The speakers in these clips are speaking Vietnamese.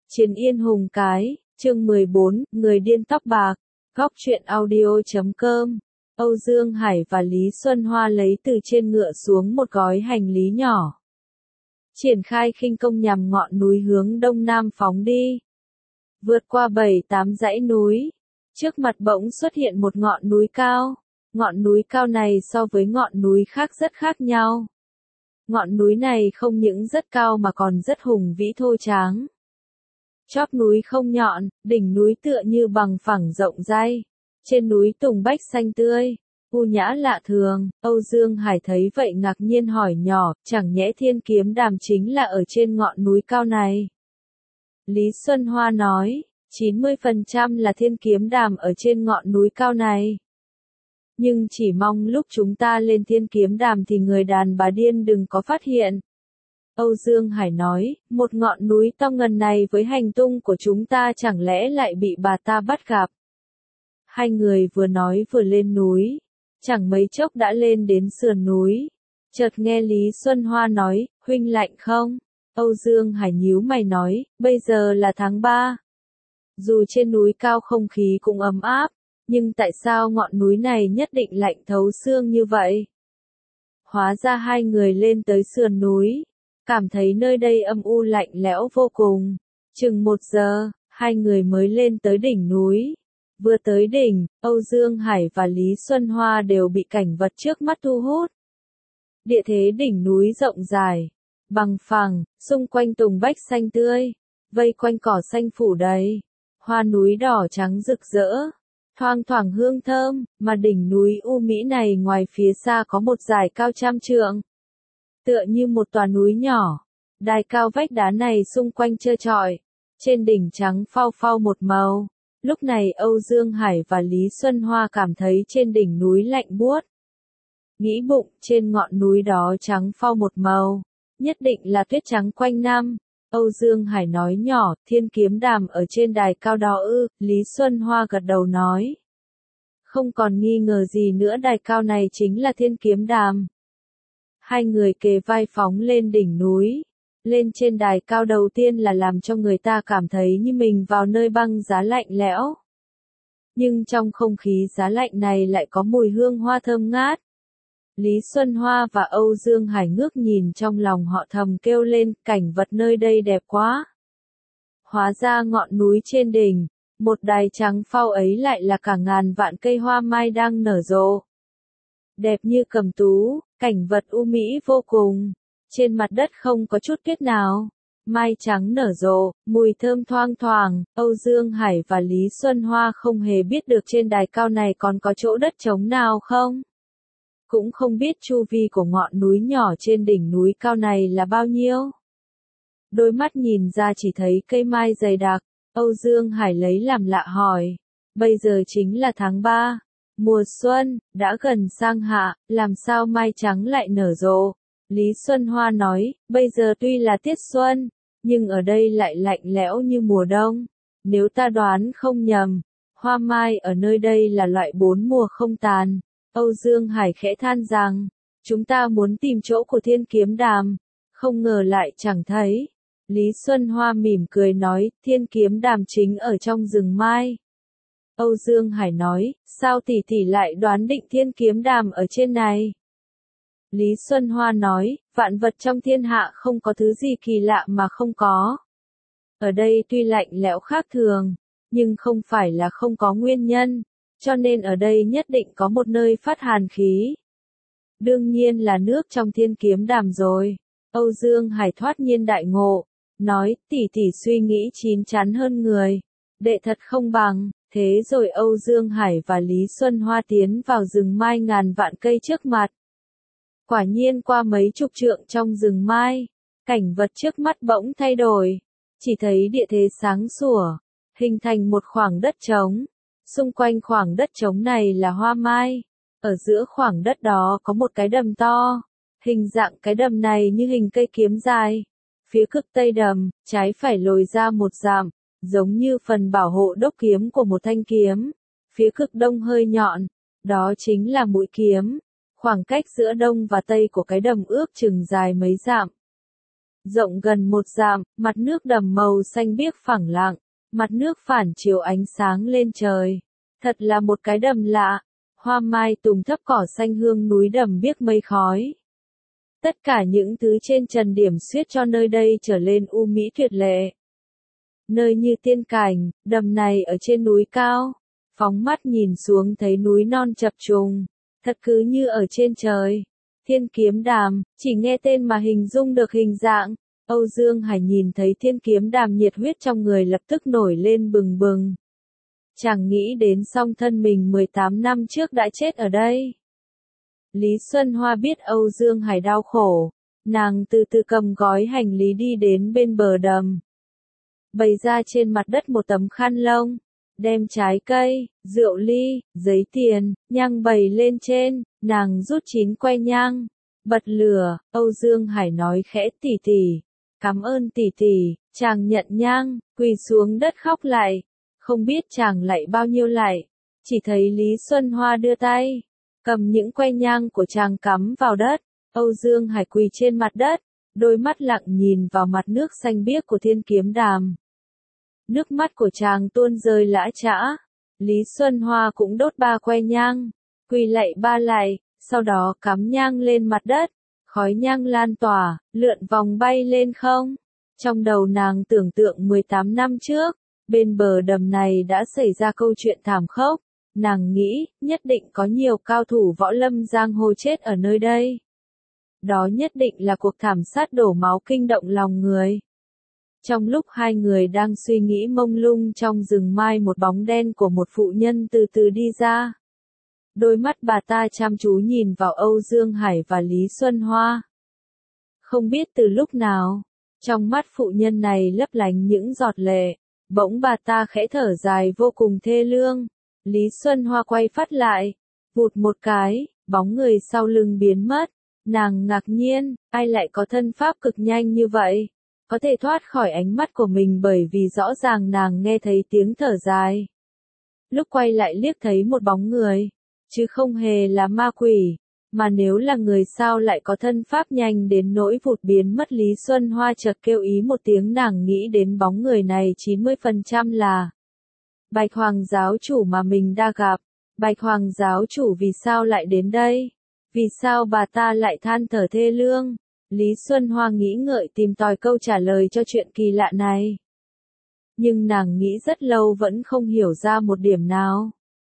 Chiến Yên Hùng Cái, chương 14, Người điên tóc bạc, góc truyện audio.com. Âu Dương Hải và Lý Xuân Hoa lấy từ trên ngựa xuống một gói hành lý nhỏ. Triển khai khinh công nhằm ngọn núi hướng đông nam phóng đi. Vượt qua 7-8 dãy núi. Trước mặt bỗng xuất hiện một ngọn núi cao. Ngọn núi cao này so với ngọn núi khác rất khác nhau. Ngọn núi này không những rất cao mà còn rất hùng vĩ thô tráng. Chóp núi không nhọn, đỉnh núi tựa như bằng phẳng rộng dây. Trên núi tùng bách xanh tươi, u nhã lạ thường. Âu Dương Hải thấy vậy ngạc nhiên hỏi nhỏ, chẳng nhẽ Thiên Kiếm Đàm chính là ở trên ngọn núi cao này? Lý Xuân Hoa nói, 90% là Thiên Kiếm Đàm ở trên ngọn núi cao này. Nhưng chỉ mong lúc chúng ta lên Thiên Kiếm Đàm thì người đàn bà điên đừng có phát hiện. Âu Dương Hải nói, một ngọn núi to ngần này với hành tung của chúng ta chẳng lẽ lại bị bà ta bắt gặp. Hai người vừa nói vừa lên núi, chẳng mấy chốc đã lên đến sườn núi. Chợt nghe Lý Xuân Hoa nói, huynh lạnh không? Âu Dương Hải nhíu mày nói, bây giờ là tháng 3. Dù trên núi cao không khí cũng ấm áp, nhưng tại sao ngọn núi này nhất định lạnh thấu xương như vậy? Hóa ra hai người lên tới sườn núi, cảm thấy nơi đây âm u lạnh lẽo vô cùng. Chừng 1 giờ, hai người mới lên tới đỉnh núi. Vừa tới đỉnh, Âu Dương Hải và Lý Xuân Hoa đều bị cảnh vật trước mắt thu hút. Địa thế đỉnh núi rộng dài, bằng phẳng, xung quanh tùng bách xanh tươi, vây quanh cỏ xanh phủ đầy, hoa núi đỏ trắng rực rỡ, thoang thoảng hương thơm, mà đỉnh núi u mỹ này ngoài phía xa có một dải cao trăm trượng. Tựa như một tòa núi nhỏ, đài cao vách đá này xung quanh trơ trọi, trên đỉnh trắng phau phau một màu. Lúc này Âu Dương Hải và Lý Xuân Hoa cảm thấy trên đỉnh núi lạnh buốt. Nghĩ bụng, trên ngọn núi đó trắng phau một màu, nhất định là tuyết trắng quanh năm. Âu Dương Hải nói nhỏ, Thiên Kiếm Đàm ở trên đài cao đó ư? Lý Xuân Hoa gật đầu nói. Không còn nghi ngờ gì nữa, đài cao này chính là Thiên Kiếm Đàm. Hai người kề vai phóng lên đỉnh núi. Lên trên đài cao đầu tiên là làm cho người ta cảm thấy như mình vào nơi băng giá lạnh lẽo. Nhưng trong không khí giá lạnh này lại có mùi hương hoa thơm ngát. Lý Xuân Hoa và Âu Dương Hải ngước nhìn, trong lòng họ thầm kêu lên, cảnh vật nơi đây đẹp quá. Hóa ra ngọn núi trên đỉnh, một đài trắng phau ấy lại là cả ngàn vạn cây hoa mai đang nở rộ. Đẹp như cầm tú, cảnh vật u mỹ vô cùng. Trên mặt đất không có chút tuyết nào. Mai trắng nở rộ, mùi thơm thoang thoảng. Âu Dương Hải và Lý Xuân Hoa không hề biết được trên đài cao này còn có chỗ đất trống nào không. Cũng không biết chu vi của ngọn núi nhỏ trên đỉnh núi cao này là bao nhiêu. Đôi mắt nhìn ra chỉ thấy cây mai dày đặc. Âu Dương Hải lấy làm lạ hỏi. Bây giờ chính là tháng 3. Mùa xuân, đã gần sang hạ, làm sao mai trắng lại nở rộ? Lý Xuân Hoa nói, bây giờ tuy là tiết xuân, nhưng ở đây lại lạnh lẽo như mùa đông. Nếu ta đoán không nhầm, hoa mai ở nơi đây là loại 4 mùa không tàn. Âu Dương Hải khẽ than rằng, chúng ta muốn tìm chỗ của Thiên Kiếm Đàm, không ngờ lại chẳng thấy. Lý Xuân Hoa mỉm cười nói, Thiên Kiếm Đàm chính ở trong rừng mai. Âu Dương Hải nói, sao tỷ tỷ lại đoán định Thiên Kiếm Đàm ở trên này? Lý Xuân Hoa nói, vạn vật trong thiên hạ không có thứ gì kỳ lạ mà không có. Ở đây tuy lạnh lẽo khác thường, nhưng không phải là không có nguyên nhân, cho nên ở đây nhất định có một nơi phát hàn khí. Đương nhiên là nước trong Thiên Kiếm Đàm rồi. Âu Dương Hải thoát nhiên đại ngộ, nói, tỷ tỷ suy nghĩ chín chắn hơn người, đệ thật không bằng. Thế rồi Âu Dương Hải và Lý Xuân Hoa tiến vào rừng mai ngàn vạn cây trước mặt. Quả nhiên qua mấy chục trượng trong rừng mai, cảnh vật trước mắt bỗng thay đổi. Chỉ thấy địa thế sáng sủa, hình thành một khoảng đất trống. Xung quanh khoảng đất trống này là hoa mai. Ở giữa khoảng đất đó có một cái đầm to. Hình dạng cái đầm này như hình cây kiếm dài. Phía cực tây đầm, trái phải lồi ra một dặm, giống như phần bảo hộ đốc kiếm của một thanh kiếm. Phía cực đông hơi nhọn, đó chính là mũi kiếm. Khoảng cách giữa đông và tây của cái đầm ước chừng dài mấy dặm. rộng gần 1 dặm, mặt nước đầm màu xanh biếc phẳng lặng, mặt nước phản chiếu ánh sáng lên trời. Thật là một cái đầm lạ, hoa mai tùng thấp cỏ xanh hương núi đầm biếc mây khói. Tất cả những thứ trên trần điểm xuyết cho nơi đây trở lên u mỹ tuyệt lệ. Nơi như tiên cảnh, đầm này ở trên núi cao, phóng mắt nhìn xuống thấy núi non chập trùng, thật cứ như ở trên trời. Thiên kiếm đàm, chỉ nghe tên mà hình dung được hình dạng. Âu Dương Hải nhìn thấy thiên kiếm đàm nhiệt huyết trong người lập tức nổi lên bừng bừng. Chàng nghĩ đến song thân mình 18 năm trước đã chết ở đây. Lý Xuân Hoa biết Âu Dương Hải đau khổ, nàng từ từ cầm gói hành lý đi đến bên bờ đầm. Bày ra trên mặt đất một tấm khăn lông, đem trái cây, rượu ly, giấy tiền, nhang bày lên trên, nàng rút 9 que nhang, bật lửa. Âu Dương Hải nói khẽ tỷ tỷ, cảm ơn tỷ tỷ. Chàng nhận nhang, quỳ xuống đất khóc lại, không biết chàng lạy bao nhiêu lạy, chỉ thấy Lý Xuân Hoa đưa tay, cầm những que nhang của chàng cắm vào đất. Âu Dương Hải quỳ trên mặt đất, đôi mắt lặng nhìn vào mặt nước xanh biếc của thiên kiếm đàm. Nước mắt của chàng tuôn rơi lã chã. Lý Xuân Hoa cũng đốt 3 que nhang, quỳ lạy 3 lạy, sau đó cắm nhang lên mặt đất, khói nhang lan tỏa, lượn vòng bay lên không. Trong đầu nàng tưởng tượng 18 năm trước, bên bờ đầm này đã xảy ra câu chuyện thảm khốc. Nàng nghĩ, nhất định có nhiều cao thủ võ lâm giang hồ chết ở nơi đây. Đó nhất định là cuộc thảm sát đổ máu kinh động lòng người. Trong lúc hai người đang suy nghĩ mông lung trong rừng mai, một bóng đen của một phụ nhân từ từ đi ra. Đôi mắt bà ta chăm chú nhìn vào Âu Dương Hải và Lý Xuân Hoa. Không biết từ lúc nào, trong mắt phụ nhân này lấp lánh những giọt lệ, bỗng bà ta khẽ thở dài vô cùng thê lương. Lý Xuân Hoa quay phát lại, vụt một cái, bóng người sau lưng biến mất. Nàng ngạc nhiên, ai lại có thân pháp cực nhanh như vậy, có thể thoát khỏi ánh mắt của mình, bởi vì rõ ràng nàng nghe thấy tiếng thở dài. Lúc quay lại liếc thấy một bóng người, chứ không hề là ma quỷ, mà nếu là người sao lại có thân pháp nhanh đến nỗi vụt biến mất. Lý Xuân Hoa chợt kêu ý một tiếng, nàng nghĩ đến bóng người này 90% là Bạch Hoàng giáo chủ mà mình đã gặp. Bạch Hoàng giáo chủ vì sao lại đến đây? Vì sao bà ta lại than thở thê lương? Lý Xuân Hoa nghĩ ngợi tìm tòi câu trả lời cho chuyện kỳ lạ này. Nhưng nàng nghĩ rất lâu vẫn không hiểu ra một điểm nào.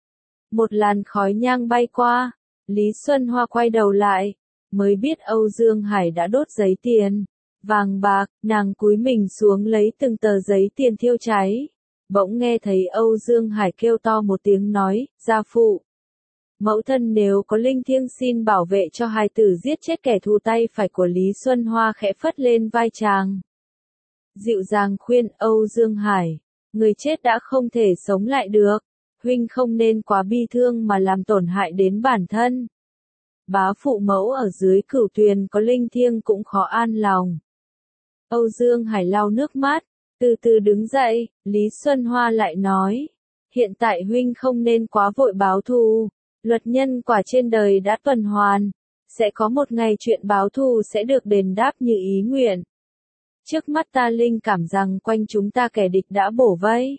Một làn khói nhang bay qua, Lý Xuân Hoa quay đầu lại, mới biết Âu Dương Hải đã đốt giấy tiền, vàng bạc. Nàng cúi mình xuống lấy từng tờ giấy tiền thiêu cháy. Bỗng nghe thấy Âu Dương Hải kêu to một tiếng nói, gia phụ. Mẫu thân nếu có linh thiêng xin bảo vệ cho hài tử giết chết kẻ thù. Tay phải của Lý Xuân Hoa khẽ phất lên vai chàng, dịu dàng khuyên Âu Dương Hải, người chết đã không thể sống lại được, huynh không nên quá bi thương mà làm tổn hại đến bản thân. Bá phụ mẫu ở dưới Cửu Tuyền có linh thiêng cũng khó an lòng. Âu Dương Hải lau nước mắt, từ từ đứng dậy. Lý Xuân Hoa lại nói, hiện tại huynh không nên quá vội báo thù. Luật nhân quả trên đời đã tuần hoàn, sẽ có một ngày chuyện báo thù sẽ được đền đáp như ý nguyện. Trước mắt ta linh cảm rằng quanh chúng ta kẻ địch đã bổ vây.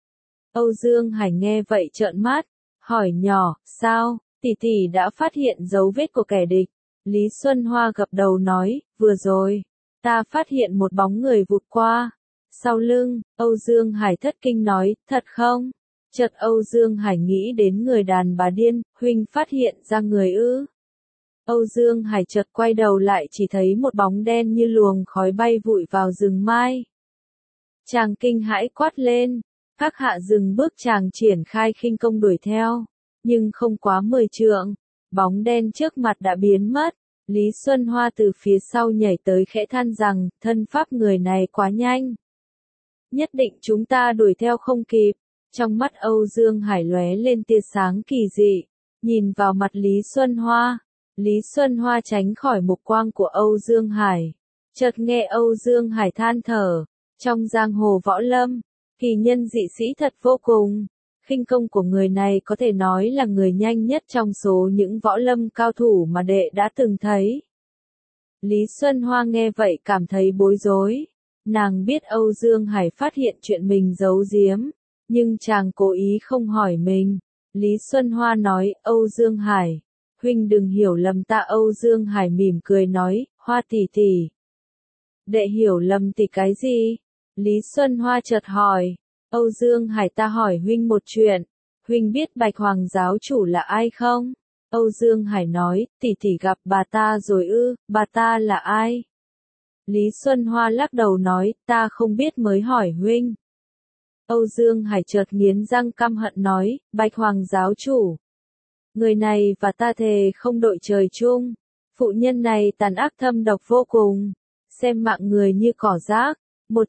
Âu Dương Hải nghe vậy trợn mắt, hỏi nhỏ, sao, tỷ tỷ đã phát hiện dấu vết của kẻ địch? Lý Xuân Hoa gật đầu nói, vừa rồi, ta phát hiện một bóng người vụt qua sau lưng. Âu Dương Hải thất kinh nói, thật không? Chợt Âu Dương Hải nghĩ đến người đàn bà điên, huynh phát hiện ra người ư? Âu Dương Hải chợt quay đầu lại, chỉ thấy một bóng đen như luồng khói bay vụt vào rừng mai. Chàng kinh hãi quát lên, các hạ dừng bước. Chàng triển khai khinh công đuổi theo, nhưng không quá 10 trượng, bóng đen trước mặt đã biến mất. Lý Xuân Hoa từ phía sau nhảy tới khẽ than rằng, thân pháp người này quá nhanh. Nhất định chúng ta đuổi theo không kịp. Trong mắt Âu Dương Hải lóe lên tia sáng kỳ dị, nhìn vào mặt Lý Xuân Hoa. Lý Xuân Hoa tránh khỏi mục quang của Âu Dương Hải. Chợt nghe Âu Dương Hải than thở, trong giang hồ võ lâm, kỳ nhân dị sĩ thật vô cùng. Khinh công của người này có thể nói là người nhanh nhất trong số những võ lâm cao thủ mà đệ đã từng thấy. Lý Xuân Hoa nghe vậy cảm thấy bối rối. Nàng biết Âu Dương Hải phát hiện chuyện mình giấu giếm, nhưng chàng cố ý không hỏi mình. Lý Xuân Hoa nói, Âu Dương Hải, huynh đừng hiểu lầm ta. Âu Dương Hải mỉm cười nói, Hoa tỷ tỷ. Đệ hiểu lầm tỷ cái gì? Lý Xuân Hoa chợt hỏi. Âu Dương Hải, ta hỏi huynh một chuyện. Huynh biết Bạch Hoàng giáo chủ là ai không? Âu Dương Hải nói, tỷ tỷ gặp bà ta rồi ư, bà ta là ai? Lý Xuân Hoa lắc đầu nói, ta không biết mới hỏi huynh. Âu Dương Hải chợt nghiến răng căm hận nói, Bạch Hoàng giáo chủ. Người này và ta thề không đội trời chung. Phụ nhân này tàn ác thâm độc vô cùng. Xem mạng người như cỏ rác.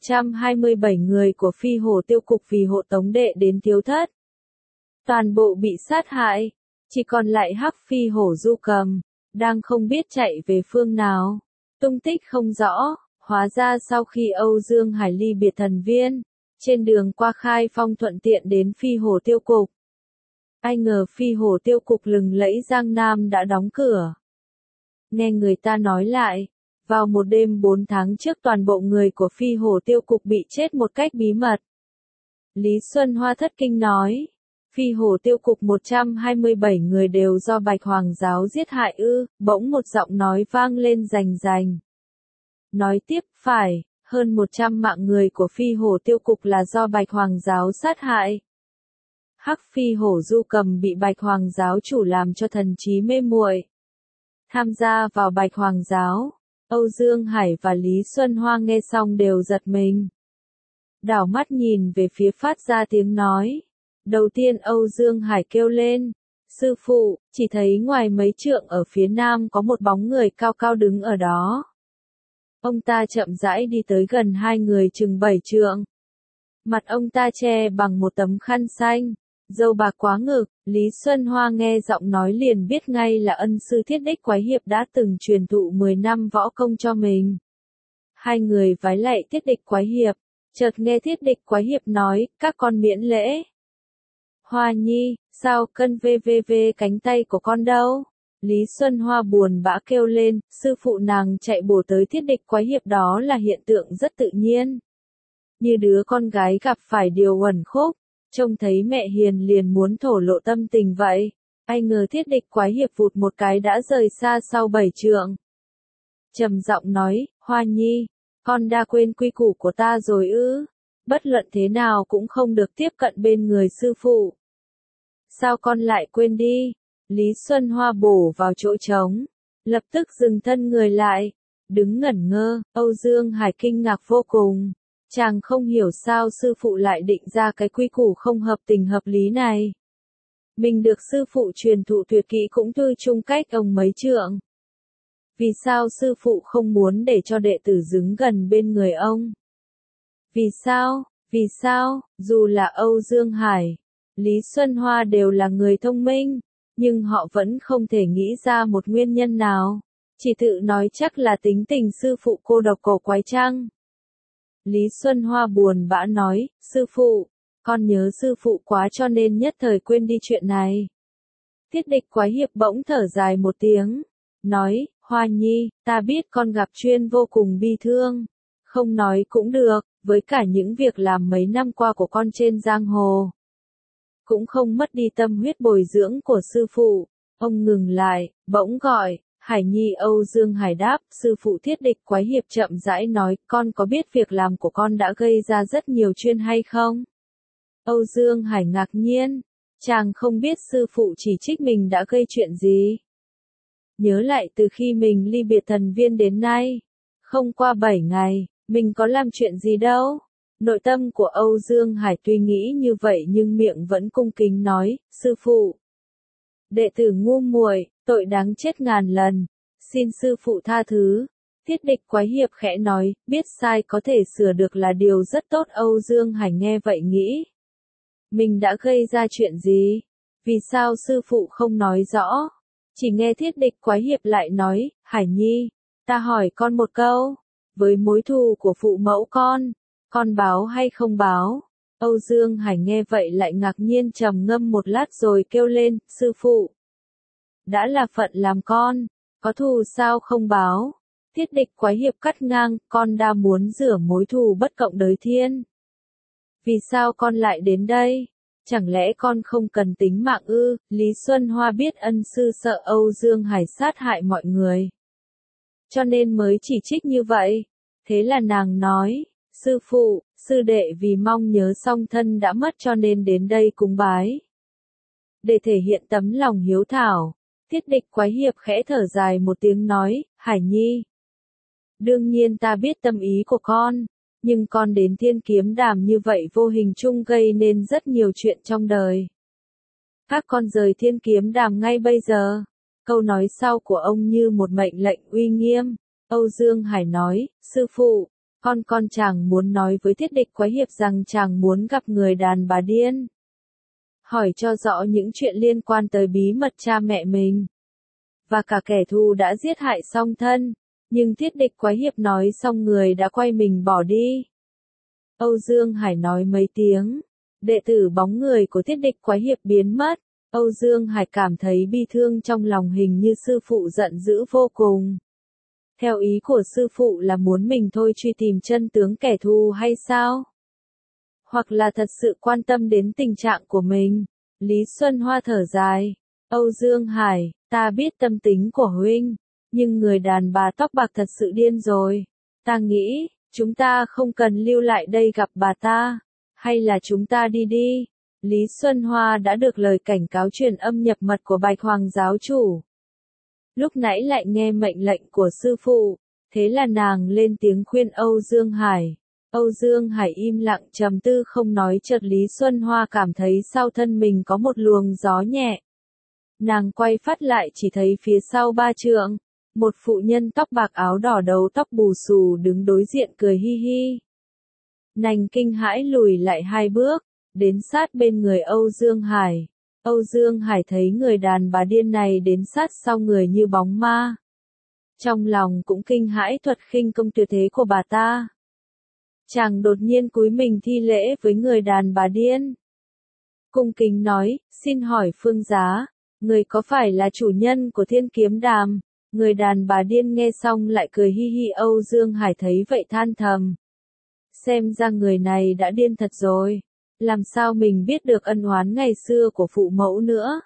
127 người của Phi Hổ Tiêu Cục vì hộ tống đệ đến Thiếu Thất. Toàn bộ bị sát hại. Chỉ còn lại Hắc Phi Hổ Du Cầm. Đang không biết chạy về phương nào. Tung tích không rõ. Hóa ra sau khi Âu Dương Hải ly biệt thần viên, trên đường qua Khai Phong thuận tiện đến Phi Hổ Tiêu Cục. Ai ngờ Phi Hổ Tiêu Cục lừng lẫy Giang Nam đã đóng cửa. Nghe người ta nói lại, vào một đêm 4 tháng trước toàn bộ người của Phi Hổ Tiêu Cục bị chết một cách bí mật. Lý Xuân Hoa thất kinh nói, Phi Hổ Tiêu Cục 127 người đều do Bạch Hoàng giáo giết hại ư? Bỗng một giọng nói vang lên rành rành. Nói tiếp, phải, hơn 100 mạng người của Phi Hổ Tiêu Cục là do Bạch Hoàng giáo sát hại. Hắc Phi Hổ Du Cầm bị Bạch Hoàng giáo chủ làm cho thần trí mê muội. Tham gia vào Bạch Hoàng giáo, Âu Dương Hải và Lý Xuân Hoa nghe xong đều giật mình. Đảo mắt nhìn về phía phát ra tiếng nói. Đầu tiên Âu Dương Hải kêu lên, sư phụ, chỉ thấy ngoài mấy trượng ở phía nam có một bóng người cao cao đứng ở đó. Ông ta chậm rãi đi tới gần hai người chừng 7 trượng. Mặt ông ta che bằng một tấm khăn xanh, râu bạc quá ngực. Lý Xuân Hoa nghe giọng nói liền biết ngay là ân sư Thiết Đích Quái Hiệp đã từng truyền thụ 10 năm võ công cho mình. Hai người vái lạy Thiết Địch Quái Hiệp, chợt nghe Thiết Địch Quái Hiệp nói, các con miễn lễ. Hoa Nhi, sao cân vvv cánh tay của con đâu? Lý Xuân Hoa buồn bã kêu lên, sư phụ nàng chạy bổ tới Thiết Địch Quái Hiệp đó là hiện tượng rất tự nhiên. Như đứa con gái gặp phải điều uẩn khúc, trông thấy mẹ hiền liền muốn thổ lộ tâm tình vậy. Ai ngờ Thiết Địch Quái Hiệp vụt một cái đã rời xa sau 7 trượng. Trầm giọng nói, Hoa Nhi, con đã quên quy củ của ta rồi ư? Bất luận thế nào cũng không được tiếp cận bên người sư phụ. Sao con lại quên đi? Lý Xuân Hoa bổ vào chỗ trống, lập tức dừng thân người lại, đứng ngẩn ngơ. Âu Dương Hải kinh ngạc vô cùng. Chàng không hiểu sao sư phụ lại định ra cái quy củ không hợp tình hợp lý này. Mình được sư phụ truyền thụ tuyệt kỹ cũng thư chung cách ông mấy trượng. Vì sao sư phụ không muốn để cho đệ tử đứng gần bên người ông? Vì sao, dù là Âu Dương Hải, Lý Xuân Hoa đều là người thông minh, nhưng họ vẫn không thể nghĩ ra một nguyên nhân nào. Chỉ tự nói chắc là tính tình sư phụ cô độc cổ quái chăng? Lý Xuân Hoa buồn bã nói, sư phụ, con nhớ sư phụ quá cho nên nhất thời quên đi chuyện này. Thiết Địch Quái Hiệp bỗng thở dài một tiếng, nói, Hoa Nhi, ta biết con gặp chuyên vô cùng bi thương. Không nói cũng được, với cả những việc làm mấy năm qua của con trên giang hồ. Cũng không mất đi tâm huyết bồi dưỡng của sư phụ. Ông ngừng lại, bỗng gọi, Hải Nhi. Âu Dương Hải đáp, sư phụ. Thiết Địch Quái Hiệp chậm rãi nói, con có biết việc làm của con đã gây ra rất nhiều chuyện hay không? Âu Dương Hải ngạc nhiên, chàng không biết sư phụ chỉ trích mình đã gây chuyện gì. Nhớ lại từ khi mình ly biệt thần viên đến nay, không qua 7 ngày, mình có làm chuyện gì đâu. Nội tâm của Âu Dương Hải tuy nghĩ như vậy nhưng miệng vẫn cung kính nói, sư phụ. Đệ tử ngu muội, tội đáng chết ngàn lần, xin sư phụ tha thứ. Thiết Địch Quái Hiệp khẽ nói, biết sai có thể sửa được là điều rất tốt. Âu Dương Hải nghe vậy nghĩ, mình đã gây ra chuyện gì? Vì sao sư phụ không nói rõ? Chỉ nghe Thiết Địch Quái Hiệp lại nói, Hải Nhi, ta hỏi con một câu, với mối thù của phụ mẫu con báo hay không báo? Âu Dương Hải nghe vậy lại ngạc nhiên trầm ngâm một lát rồi kêu lên, sư phụ. Đã là phận làm con, có thù sao không báo? Thiết địch quái hiệp cắt ngang, con đã muốn rửa mối thù bất cộng đới thiên. Vì sao con lại đến đây? Chẳng lẽ con không cần tính mạng ư? Lý Xuân Hoa biết ân sư sợ Âu Dương Hải sát hại mọi người, cho nên mới chỉ trích như vậy. Thế là nàng nói, sư phụ, sư đệ vì mong nhớ song thân đã mất cho nên đến đây cúng bái. Để thể hiện tấm lòng hiếu thảo, Thiết địch quái hiệp khẽ thở dài một tiếng nói, Hải Nhi. Đương nhiên ta biết tâm ý của con, nhưng con đến Thiên Kiếm Đàm như vậy vô hình chung gây nên rất nhiều chuyện trong đời. Các con rời Thiên Kiếm Đàm ngay bây giờ. Câu nói sau của ông như một mệnh lệnh uy nghiêm. Âu Dương Hải nói, sư phụ, con chàng muốn nói với Thiết địch quái hiệp rằng chàng muốn gặp người đàn bà điên. Hỏi cho rõ những chuyện liên quan tới bí mật cha mẹ mình. Và cả kẻ thù đã giết hại song thân. Nhưng Thiết địch quái hiệp nói xong người đã quay mình bỏ đi. Âu Dương Hải nói mấy tiếng. Đệ tử bóng người của Thiết địch quái hiệp biến mất. Âu Dương Hải cảm thấy bi thương trong lòng, hình như sư phụ giận dữ vô cùng. Theo ý của sư phụ là muốn mình thôi truy tìm chân tướng kẻ thù hay sao? Hoặc là thật sự quan tâm đến tình trạng của mình? Lý Xuân Hoa thở dài. Âu Dương Hải, ta biết tâm tính của huynh, nhưng người đàn bà tóc bạc thật sự điên rồi. Ta nghĩ, chúng ta không cần lưu lại đây gặp bà ta. Hay là chúng ta đi đi? Lý Xuân Hoa đã được lời cảnh cáo truyền âm nhập mật của Bạch Hoàng giáo chủ. Lúc nãy lại nghe mệnh lệnh của sư phụ, thế là nàng lên tiếng khuyên Âu Dương Hải. Âu Dương Hải im lặng trầm tư không nói, chợt Lý Xuân Hoa cảm thấy sau thân mình có một luồng gió nhẹ. Nàng quay phát lại chỉ thấy phía sau 3 trượng, một phụ nhân tóc bạc áo đỏ đầu tóc bù xù đứng đối diện cười hi hi. Nàng kinh hãi lùi lại 2 bước, đến sát bên người Âu Dương Hải. Âu Dương Hải thấy người đàn bà điên này đến sát sau người như bóng ma. Trong lòng cũng kinh hãi thuật khinh công tuyệt thế của bà ta. Chàng đột nhiên cúi mình thi lễ với người đàn bà điên. Cung kính nói, xin hỏi phương giá, người có phải là chủ nhân của Thiên Kiếm Đàm? Người đàn bà điên nghe xong lại cười hi hi. Âu Dương Hải thấy vậy than thầm. Xem ra người này đã điên thật rồi. Làm sao mình biết được ân oán ngày xưa của phụ mẫu nữa?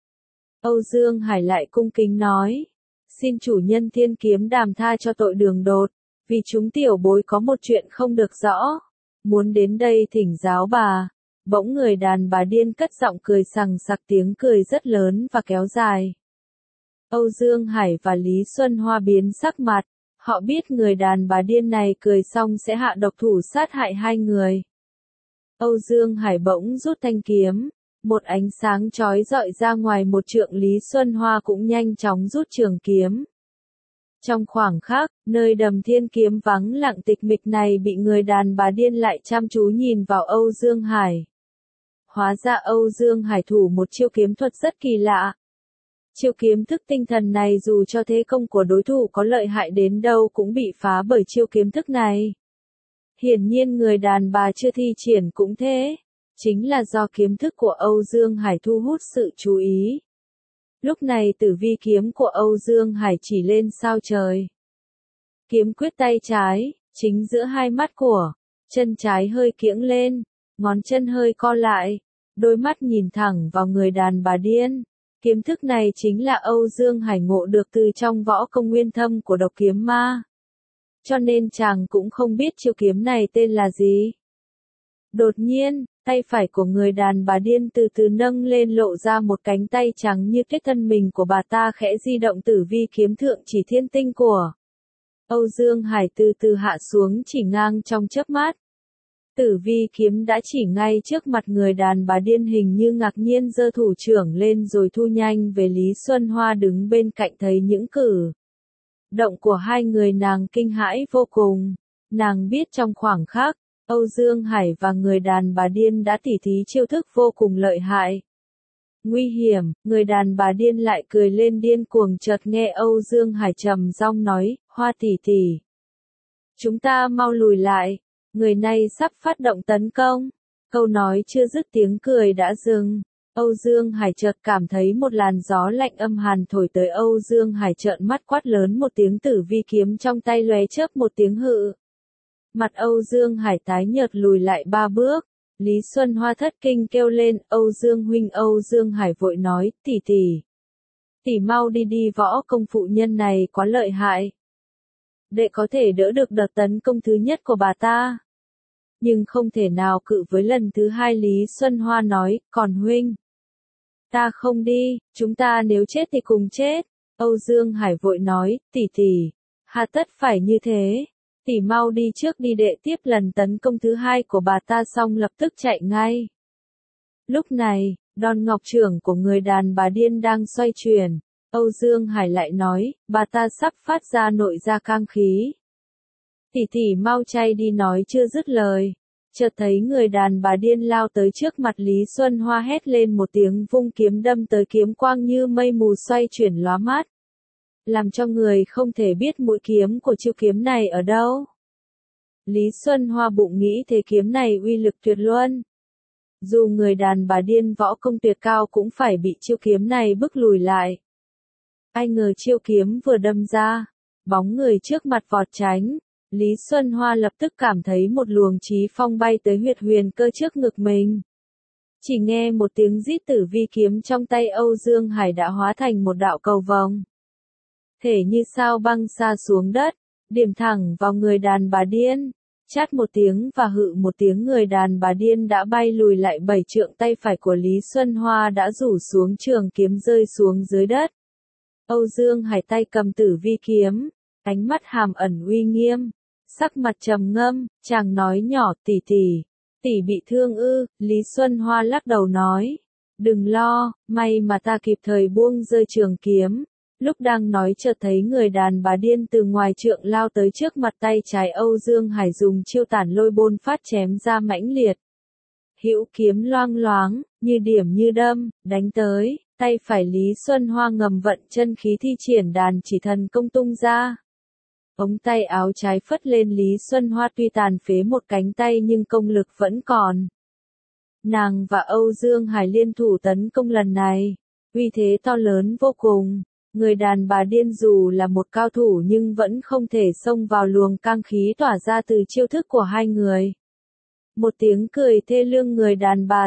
Âu Dương Hải lại cung kính nói. Xin chủ nhân Thiên Kiếm Đàm tha cho tội đường đột, vì chúng tiểu bối có một chuyện không được rõ. Muốn đến đây thỉnh giáo bà. Bỗng người đàn bà điên cất giọng cười sằng sặc, tiếng cười rất lớn và kéo dài. Âu Dương Hải và Lý Xuân Hoa biến sắc mặt. Họ biết người đàn bà điên này cười xong sẽ hạ độc thủ sát hại 2 người. Âu Dương Hải bỗng rút thanh kiếm, một ánh sáng chói rọi ra ngoài 1 trượng. Lý Xuân Hoa cũng nhanh chóng rút trường kiếm. Trong khoảng khắc, nơi đầm Thiên Kiếm vắng lặng tịch mịch này bị người đàn bà điên lại chăm chú nhìn vào Âu Dương Hải. Hóa ra Âu Dương Hải thủ một chiêu kiếm thuật rất kỳ lạ. Chiêu kiếm thức tinh thần này dù cho thế công của đối thủ có lợi hại đến đâu cũng bị phá bởi chiêu kiếm thức này. Hiển nhiên người đàn bà chưa thi triển cũng thế. Chính là do kiếm thức của Âu Dương Hải thu hút sự chú ý. Lúc này tử vi kiếm của Âu Dương Hải chỉ lên sao trời. Kiếm quyết tay trái, chính giữa 2 mắt của, chân trái hơi kiễng lên, ngón chân hơi co lại, đôi mắt nhìn thẳng vào người đàn bà điên. Kiếm thức này chính là Âu Dương Hải ngộ được từ trong võ công nguyên thâm của độc kiếm ma. Cho nên chàng cũng không biết chiêu kiếm này tên là gì. Đột nhiên, tay phải của người đàn bà điên từ từ nâng lên lộ ra một cánh tay trắng như tuyết, thân mình của bà ta khẽ di động, tử vi kiếm thượng chỉ thiên tinh của Âu Dương Hải từ từ hạ xuống chỉ ngang trong chớp mắt. Tử vi kiếm đã chỉ ngay trước mặt người đàn bà điên, hình như ngạc nhiên giơ thủ trưởng lên rồi thu nhanh về. Lý Xuân Hoa đứng bên cạnh thấy những cử động của 2 người, nàng kinh hãi vô cùng. Nàng biết trong khoảng khắc, Âu Dương Hải và người đàn bà điên đã tỉ thí chiêu thức vô cùng lợi hại. Nguy hiểm, người đàn bà điên lại cười lên điên cuồng, chợt nghe Âu Dương Hải trầm giọng nói, Hoa tỷ tỷ, chúng ta mau lùi lại, người này sắp phát động tấn công. Câu nói chưa dứt tiếng cười đã dừng. Âu Dương Hải chợt cảm thấy một làn gió lạnh âm hàn thổi tới. Âu Dương Hải trợn mắt quát lớn một tiếng, tử vi kiếm trong tay lóe chớp một tiếng hự. Mặt Âu Dương Hải tái nhợt lùi lại 3 bước. Lý Xuân Hoa thất kinh kêu lên, Âu Dương huynh. Âu Dương Hải vội nói, tỷ tỷ. Tỷ mau đi đi, võ công phụ nhân này quá lợi hại. Đệ có thể đỡ được đợt tấn công thứ nhất của bà ta, nhưng không thể nào cự với lần thứ hai. Lý Xuân Hoa nói, còn huynh. Ta không đi, chúng ta nếu chết thì cùng chết. Âu Dương Hải vội nói, tỷ tỷ, hà tất phải như thế. Tỷ mau đi trước đi, đệ tiếp lần tấn công thứ hai của bà ta xong lập tức chạy ngay. Lúc này, đòn ngọc trưởng của người đàn bà điên đang xoay chuyển. Âu Dương Hải lại nói, bà ta sắp phát ra nội gia cang khí. Tỷ tỷ mau chay đi, nói chưa dứt lời. Chợt thấy người đàn bà điên lao tới trước mặt Lý Xuân Hoa, hét lên một tiếng, vung kiếm đâm tới, kiếm quang như mây mù xoay chuyển lóa mắt, làm cho người không thể biết mũi kiếm của chiêu kiếm này ở đâu. Lý Xuân Hoa bụng nghĩ thế kiếm này uy lực tuyệt luân. Dù người đàn bà điên võ công tuyệt cao cũng phải bị chiêu kiếm này bức lùi lại. Ai ngờ chiêu kiếm vừa đâm ra, bóng người trước mặt vọt tránh. Lý Xuân Hoa lập tức cảm thấy một luồng chí phong bay tới huyệt huyền cơ trước ngực mình. Chỉ nghe một tiếng rít, tử vi kiếm trong tay Âu Dương Hải đã hóa thành một đạo cầu vồng. Thể như sao băng xa xuống đất, điểm thẳng vào người đàn bà điên. Chát một tiếng và hự một tiếng, người đàn bà điên đã bay lùi lại 7 trượng. Tay phải của Lý Xuân Hoa đã rủ xuống, trường kiếm rơi xuống dưới đất. Âu Dương Hải tay cầm tử vi kiếm, ánh mắt hàm ẩn uy nghiêm, sắc mặt trầm ngâm, chàng nói nhỏ, tỷ tỷ, tỷ bị thương ư? Lý Xuân Hoa lắc đầu nói, đừng lo, may mà ta kịp thời buông rơi trường kiếm. Lúc đang nói chợt thấy người đàn bà điên từ ngoài trượng lao tới trước mặt. Tay trái Âu Dương Hải dùng chiêu tản lôi bôn phát chém ra mãnh liệt. Hữu kiếm loang loáng, như điểm như đâm, đánh tới. Tay phải Lý Xuân Hoa ngầm vận chân khí, thi triển đàn chỉ thần công tung ra. Ống tay áo trái phất lên, Lý Xuân Hoa tuy tàn phế một cánh tay nhưng công lực vẫn còn. Nàng và Âu Dương Hải liên thủ tấn công lần này, uy thế to lớn vô cùng. Người đàn bà điên dù là một cao thủ nhưng vẫn không thể xông vào luồng cang khí tỏa ra từ chiêu thức của hai người. Một tiếng cười thê lương, người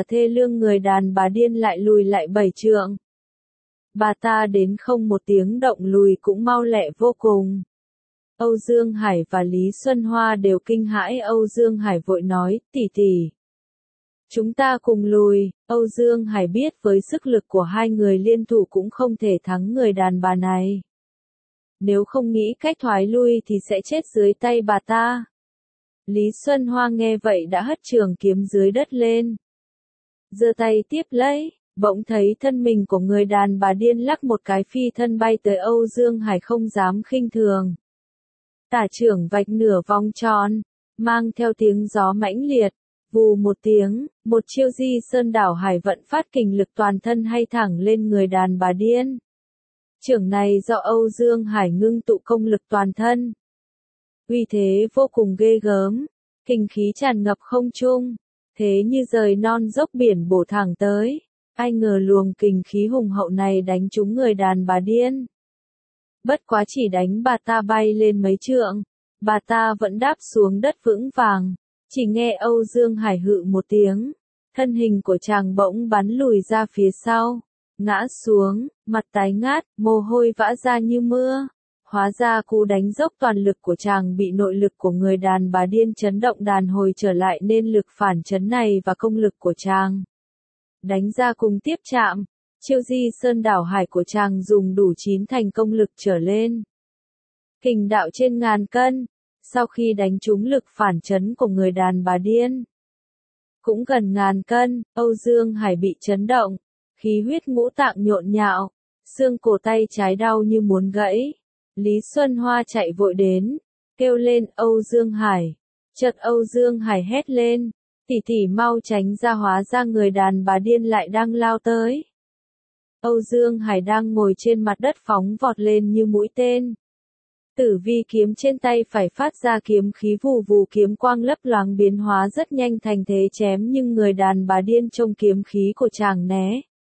đàn bà điên lại lùi lại 7 trượng. Bà ta đến không một tiếng động, lùi cũng mau lẹ vô cùng. Âu Dương Hải và Lý Xuân Hoa đều kinh hãi. Âu Dương Hải vội nói, tỷ tỷ, chúng ta cùng lùi. Âu Dương Hải biết với sức lực của hai người liên thủ cũng không thể thắng người đàn bà này. Nếu không nghĩ cách thoái lui thì sẽ chết dưới tay bà ta. Lý Xuân Hoa nghe vậy đã hất trường kiếm dưới đất lên, giơ tay tiếp lấy, bỗng thấy thân mình của người đàn bà điên lắc một cái, phi thân bay tới. Âu Dương Hải không dám khinh thường, tả trưởng vạch nửa vòng tròn, mang theo tiếng gió mãnh liệt, vù một tiếng, một chiêu Di Sơn Đảo Hải vận phát kình lực toàn thân hay thẳng lên người đàn bà điên. Trưởng này do Âu Dương Hải ngưng tụ công lực toàn thân, uy thế vô cùng ghê gớm, kình khí tràn ngập không trung, thế như rời non dốc biển bổ thẳng tới. Ai ngờ luồng kình khí hùng hậu này đánh trúng người đàn bà điên. Bất quá chỉ đánh bà ta bay lên mấy trượng, bà ta vẫn đáp xuống đất vững vàng. Chỉ nghe Âu Dương Hải hự một tiếng, thân hình của chàng bỗng bắn lùi ra phía sau, ngã xuống, mặt tái ngát, mồ hôi vã ra như mưa. Hóa ra cú đánh dốc toàn lực của chàng bị nội lực của người đàn bà điên chấn động đàn hồi trở lại, nên lực phản chấn này và công lực của chàng đánh ra cùng tiếp chạm. Chiêu Di Sơn Đảo Hải của chàng dùng đủ 9 thành công lực trở lên. Kình đạo trên ngàn cân, sau khi đánh trúng lực phản chấn của người đàn bà điên, cũng gần ngàn cân, Âu Dương Hải bị chấn động, khí huyết ngũ tạng nhộn nhạo, xương cổ tay trái đau như muốn gãy. Lý Xuân Hoa chạy vội đến, kêu lên Âu Dương Hải. Chợt Âu Dương Hải hét lên, tỷ tỷ mau tránh ra, hóa ra người đàn bà điên lại đang lao tới. Âu Dương Hải đang ngồi trên mặt đất phóng vọt lên như mũi tên. Tử vi kiếm trên tay phải phát ra kiếm khí vù vù, kiếm quang lấp loáng biến hóa rất nhanh thành thế chém, nhưng người đàn bà điên trông kiếm khí của chàng né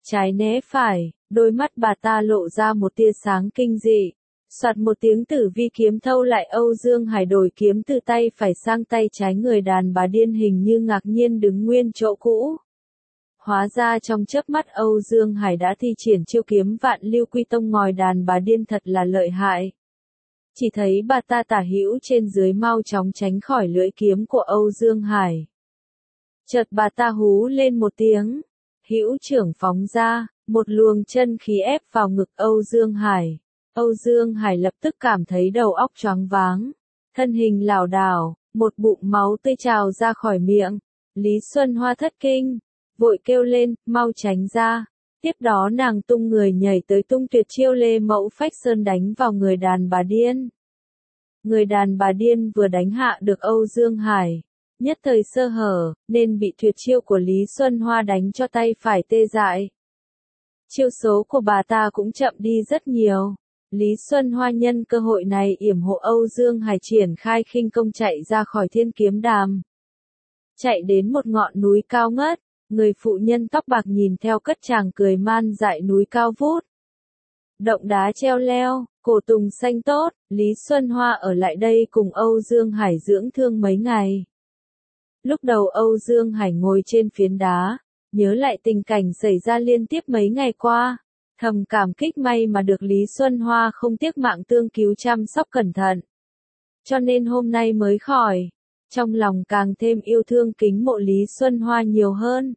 trái né phải, đôi mắt bà ta lộ ra một tia sáng kinh dị. Soạt một tiếng tử vi kiếm thâu lại Âu Dương Hải đổi kiếm từ tay phải sang tay trái người đàn bà điên hình như ngạc nhiên đứng nguyên chỗ cũ. Hóa ra trong chớp mắt Âu Dương Hải đã thi triển chiêu kiếm vạn lưu quy tông ngòi đàn bà điên thật là lợi hại. Chỉ thấy bà ta tả hữu trên dưới mau chóng tránh khỏi lưỡi kiếm của Âu Dương Hải. Chợt bà ta hú lên một tiếng, hữu trưởng phóng ra, một luồng chân khí ép vào ngực Âu Dương Hải. Âu Dương Hải lập tức cảm thấy đầu óc choáng váng, thân hình lảo đảo, một bụng máu tươi trào ra khỏi miệng. Lý Xuân Hoa thất kinh, vội kêu lên, mau tránh ra. Tiếp đó nàng tung người nhảy tới tung tuyệt chiêu Lê Mẫu Phách Sơn đánh vào người đàn bà điên. Người đàn bà điên vừa đánh hạ được Âu Dương Hải, nhất thời sơ hở, nên bị tuyệt chiêu của Lý Xuân Hoa đánh cho tay phải tê dại. Chiêu số của bà ta cũng chậm đi rất nhiều. Lý Xuân Hoa nhân cơ hội này yểm hộ Âu Dương Hải triển khai khinh công chạy ra khỏi Thiên Kiếm Đàm. Chạy đến một ngọn núi cao ngất, người phụ nhân tóc bạc nhìn theo cất chàng cười man dại núi cao vút. Động đá treo leo, cổ tùng xanh tốt, Lý Xuân Hoa ở lại đây cùng Âu Dương Hải dưỡng thương mấy ngày. Lúc đầu Âu Dương Hải ngồi trên phiến đá, nhớ lại tình cảnh xảy ra liên tiếp mấy ngày qua. Thầm cảm kích may mà được Lý Xuân Hoa không tiếc mạng tương cứu chăm sóc cẩn thận. Cho nên hôm nay mới khỏi. Trong lòng càng thêm yêu thương kính mộ Lý Xuân Hoa nhiều hơn.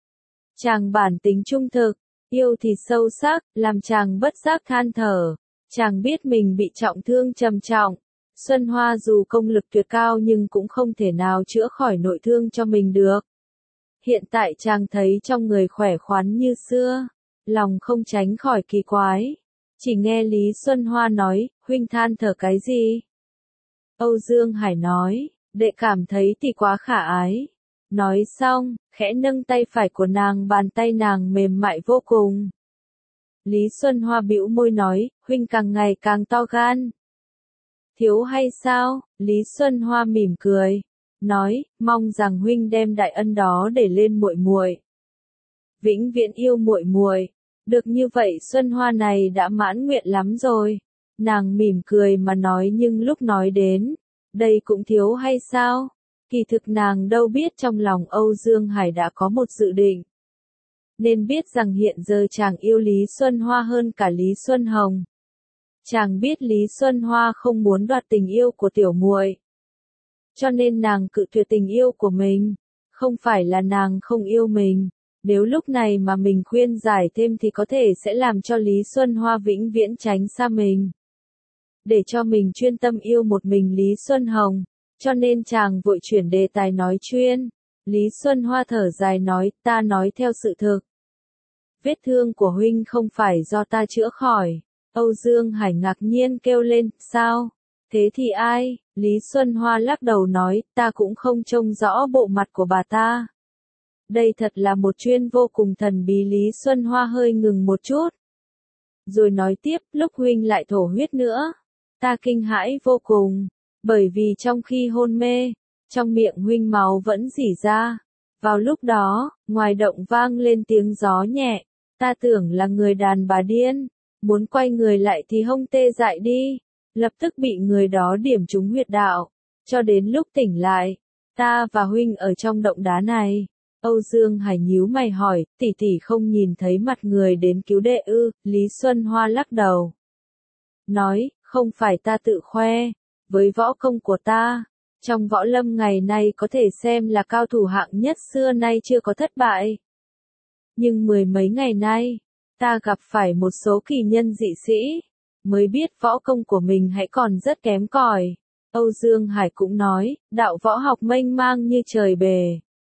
Chàng bản tính trung thực, yêu thì sâu sắc, làm chàng bất giác than thở. Chàng biết mình bị trọng thương trầm trọng. Xuân Hoa dù công lực tuyệt cao nhưng cũng không thể nào chữa khỏi nội thương cho mình được. Hiện tại chàng thấy trong người khỏe khoắn như xưa. Lòng không tránh khỏi kỳ quái. Chỉ nghe Lý Xuân Hoa nói, huynh than thở cái gì? Âu Dương Hải nói, đệ cảm thấy thì quá khả ái. Nói xong, khẽ nâng tay phải của nàng, bàn tay nàng mềm mại vô cùng. Lý Xuân Hoa bĩu môi nói, huynh càng ngày càng to gan. Thiếu hay sao? Lý Xuân Hoa mỉm cười, nói, mong rằng huynh đem đại ân đó để lên muội muội. Vĩnh viễn yêu muội muội. Được như vậy Xuân Hoa này đã mãn nguyện lắm rồi. Nàng mỉm cười mà nói nhưng lúc nói đến, đây cũng thiếu hay sao? Kỳ thực nàng đâu biết trong lòng Âu Dương Hải đã có một dự định. Nên biết rằng hiện giờ chàng yêu Lý Xuân Hoa hơn cả Lý Xuân Hồng. Chàng biết Lý Xuân Hoa không muốn đoạt tình yêu của tiểu muội. Cho nên nàng cự tuyệt tình yêu của mình. Không phải là nàng không yêu mình. Nếu lúc này mà mình khuyên giải thêm thì có thể sẽ làm cho Lý Xuân Hoa vĩnh viễn tránh xa mình. Để cho mình chuyên tâm yêu một mình Lý Xuân Hồng. Cho nên chàng vội chuyển đề tài nói chuyên. Lý Xuân Hoa thở dài nói, ta nói theo sự thực. Vết thương của huynh không phải do ta chữa khỏi. Âu Dương Hải ngạc nhiên kêu lên, sao? Thế thì ai? Lý Xuân Hoa lắc đầu nói, ta cũng không trông rõ bộ mặt của bà ta. Đây thật là một chuyên vô cùng thần bí. Lý Xuân Hoa hơi ngừng một chút. Rồi nói tiếp, lúc huynh lại thổ huyết nữa. Ta kinh hãi vô cùng. Bởi vì trong khi hôn mê, trong miệng huynh máu vẫn rỉ ra. Vào lúc đó, ngoài động vang lên tiếng gió nhẹ. Ta tưởng là người đàn bà điên. Muốn quay người lại thì hông tê dại đi. Lập tức bị người đó điểm trúng huyệt đạo. Cho đến lúc tỉnh lại, ta và huynh ở trong động đá này. Âu Dương Hải nhíu mày hỏi, tỷ tỷ không nhìn thấy mặt người đến cứu đệ ư? Lý Xuân Hoa lắc đầu. Nói, không phải ta tự khoe. Với võ công của ta, trong võ lâm ngày nay có thể xem là cao thủ hạng nhất xưa nay chưa có thất bại. Nhưng mười mấy ngày nay, ta gặp phải một số kỳ nhân dị sĩ, mới biết võ công của mình hãy còn rất kém cỏi. Âu Dương Hải cũng nói, đạo võ học mênh mang như trời bề.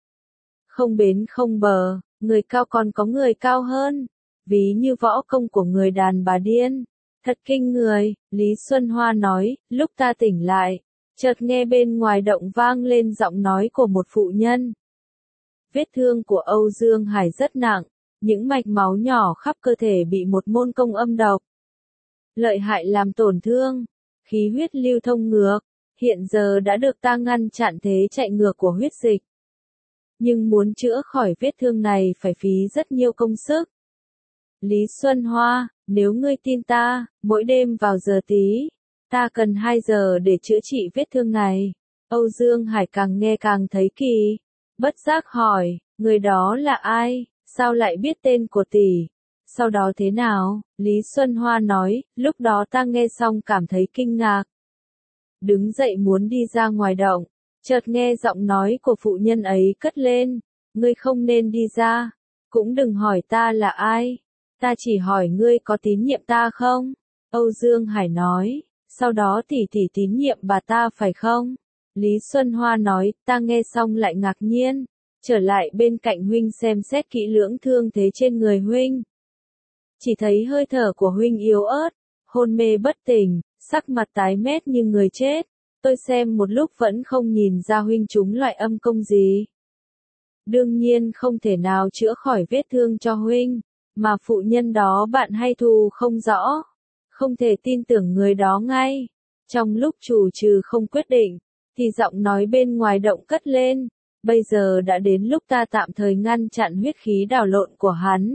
Không bến không bờ, người cao còn có người cao hơn. Ví như võ công của người đàn bà điên. Thật kinh người, Lý Xuân Hoa nói, lúc ta tỉnh lại, chợt nghe bên ngoài động vang lên giọng nói của một phụ nhân. Vết thương của Âu Dương Hải rất nặng, những mạch máu nhỏ khắp cơ thể bị một môn công âm độc. Lợi hại làm tổn thương, khí huyết lưu thông ngược, hiện giờ đã được ta ngăn chặn thế chạy ngược của huyết dịch. Nhưng muốn chữa khỏi vết thương này phải phí rất nhiều công sức. Lý Xuân Hoa, nếu ngươi tin ta, mỗi đêm vào giờ tí, ta cần 2 giờ để chữa trị vết thương này. Âu Dương Hải càng nghe càng thấy kỳ, bất giác hỏi, người đó là ai, sao lại biết tên của tỷ? Sau đó thế nào? Lý Xuân Hoa nói, lúc đó ta nghe xong cảm thấy kinh ngạc. Đứng dậy muốn đi ra ngoài động, chợt nghe giọng nói của phụ nhân ấy cất lên, ngươi không nên đi ra, cũng đừng hỏi ta là ai, ta chỉ hỏi ngươi có tín nhiệm ta không? Âu Dương Hải nói, sau đó tỷ tỷ tín nhiệm bà ta phải không? Lý Xuân Hoa nói, ta nghe xong lại ngạc nhiên, trở lại bên cạnh huynh xem xét kỹ lưỡng thương thế trên người huynh. Chỉ thấy hơi thở của huynh yếu ớt, hôn mê bất tỉnh, sắc mặt tái mét như người chết. Tôi xem một lúc vẫn không nhìn ra huynh trúng loại âm công gì. Đương nhiên không thể nào chữa khỏi vết thương cho huynh, mà phụ nhân đó bạn hay thù không rõ. Không thể tin tưởng người đó ngay. Trong lúc chủ trừ không quyết định, thì giọng nói bên ngoài động cất lên. Bây giờ đã đến lúc ta tạm thời ngăn chặn huyết khí đảo lộn của hắn.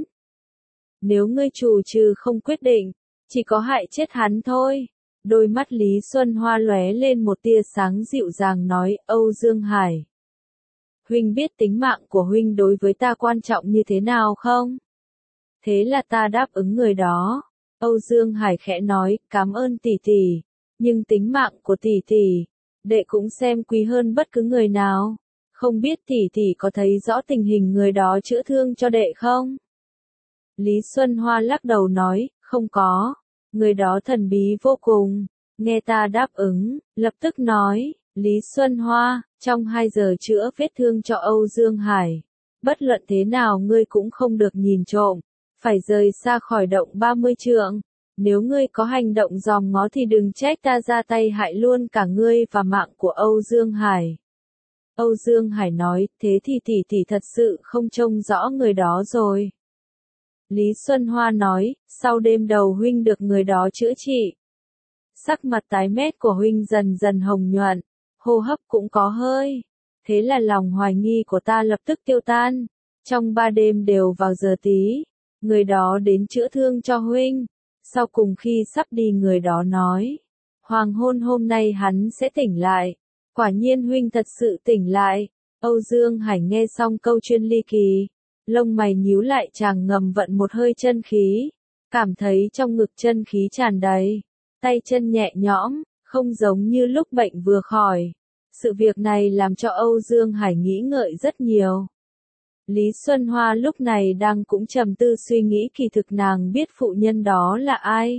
Nếu ngươi chủ trừ không quyết định, chỉ có hại chết hắn thôi. Đôi mắt Lý Xuân Hoa lóe lên một tia sáng dịu dàng nói, Âu Dương Hải. Huynh biết tính mạng của huynh đối với ta quan trọng như thế nào không? Thế là ta đáp ứng người đó. Âu Dương Hải khẽ nói, cảm ơn tỷ tỷ, nhưng tính mạng của tỷ tỷ, đệ cũng xem quý hơn bất cứ người nào. Không biết tỷ tỷ có thấy rõ tình hình người đó chữa thương cho đệ không? Lý Xuân Hoa lắc đầu nói, không có. Người đó thần bí vô cùng. Nghe ta đáp ứng, lập tức nói, Lý Xuân Hoa, trong 2 giờ chữa vết thương cho Âu Dương Hải. Bất luận thế nào ngươi cũng không được nhìn trộm, phải rời xa khỏi động 30 trượng. Nếu ngươi có hành động dòm ngó thì đừng trách ta ra tay hại luôn cả ngươi và mạng của Âu Dương Hải. Âu Dương Hải nói, thế thì tỷ tỷ thật sự không trông rõ người đó rồi. Lý Xuân Hoa nói, sau đêm đầu huynh được người đó chữa trị. Sắc mặt tái mét của huynh dần dần hồng nhuận, hô hấp cũng có hơi. Thế là lòng hoài nghi của ta lập tức tiêu tan. Trong 3 đêm đều vào giờ tí, người đó đến chữa thương cho huynh. Sau cùng khi sắp đi người đó nói, hoàng hôn hôm nay hắn sẽ tỉnh lại. Quả nhiên huynh thật sự tỉnh lại. Âu Dương Hải nghe xong câu chuyên ly kỳ, lông mày nhíu lại chàng ngầm vận một hơi chân khí, cảm thấy trong ngực chân khí tràn đầy, tay chân nhẹ nhõm, không giống như lúc bệnh vừa khỏi. Sự việc này làm cho Âu Dương Hải nghĩ ngợi rất nhiều. Lý Xuân Hoa lúc này đang cũng trầm tư suy nghĩ kỳ thực nàng biết phụ nhân đó là ai.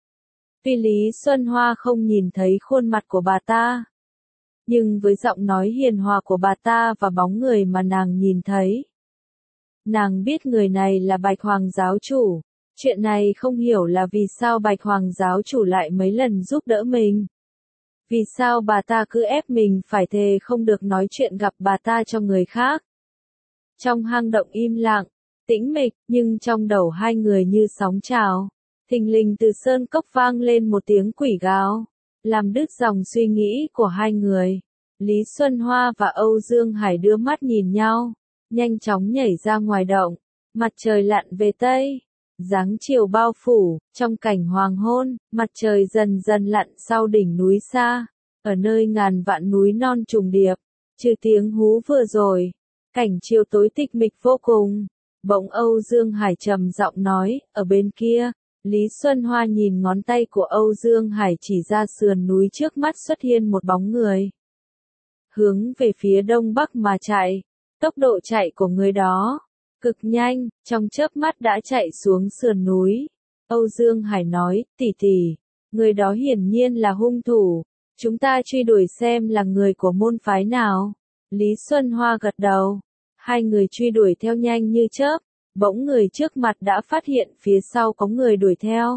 Vì Lý Xuân Hoa không nhìn thấy khuôn mặt của bà ta, nhưng với giọng nói hiền hòa của bà ta và bóng người mà nàng nhìn thấy, nàng biết người này là Bạch Hoàng giáo chủ. Chuyện này không hiểu là vì sao Bạch Hoàng giáo chủ lại mấy lần giúp đỡ mình. Vì sao bà ta cứ ép mình phải thề không được nói chuyện gặp bà ta cho người khác. Trong hang động im lặng, tĩnh mịch, nhưng trong đầu hai người như sóng trào. Thình lình từ sơn cốc vang lên một tiếng quỷ gào, làm đứt dòng suy nghĩ của hai người. Lý Xuân Hoa và Âu Dương Hải đưa mắt nhìn nhau, nhanh chóng nhảy ra ngoài động. Mặt trời lặn về tây, dáng chiều bao phủ, trong cảnh hoàng hôn, mặt trời dần dần lặn sau đỉnh núi xa, ở nơi ngàn vạn núi non trùng điệp, trừ tiếng hú vừa rồi, cảnh chiều tối tịch mịch vô cùng. Bỗng Âu Dương Hải trầm giọng nói, ở bên kia. Lý Xuân Hoa nhìn ngón tay của Âu Dương Hải chỉ ra sườn núi trước mắt xuất hiện một bóng người. Hướng về phía đông bắc mà chạy, tốc độ chạy của người đó cực nhanh, trong chớp mắt đã chạy xuống sườn núi. Âu Dương Hải nói, tỷ tỷ, người đó hiển nhiên là hung thủ, chúng ta truy đuổi xem là người của môn phái nào. Lý Xuân Hoa gật đầu, hai người truy đuổi theo nhanh như chớp. Bỗng người trước mặt đã phát hiện phía sau có người đuổi theo.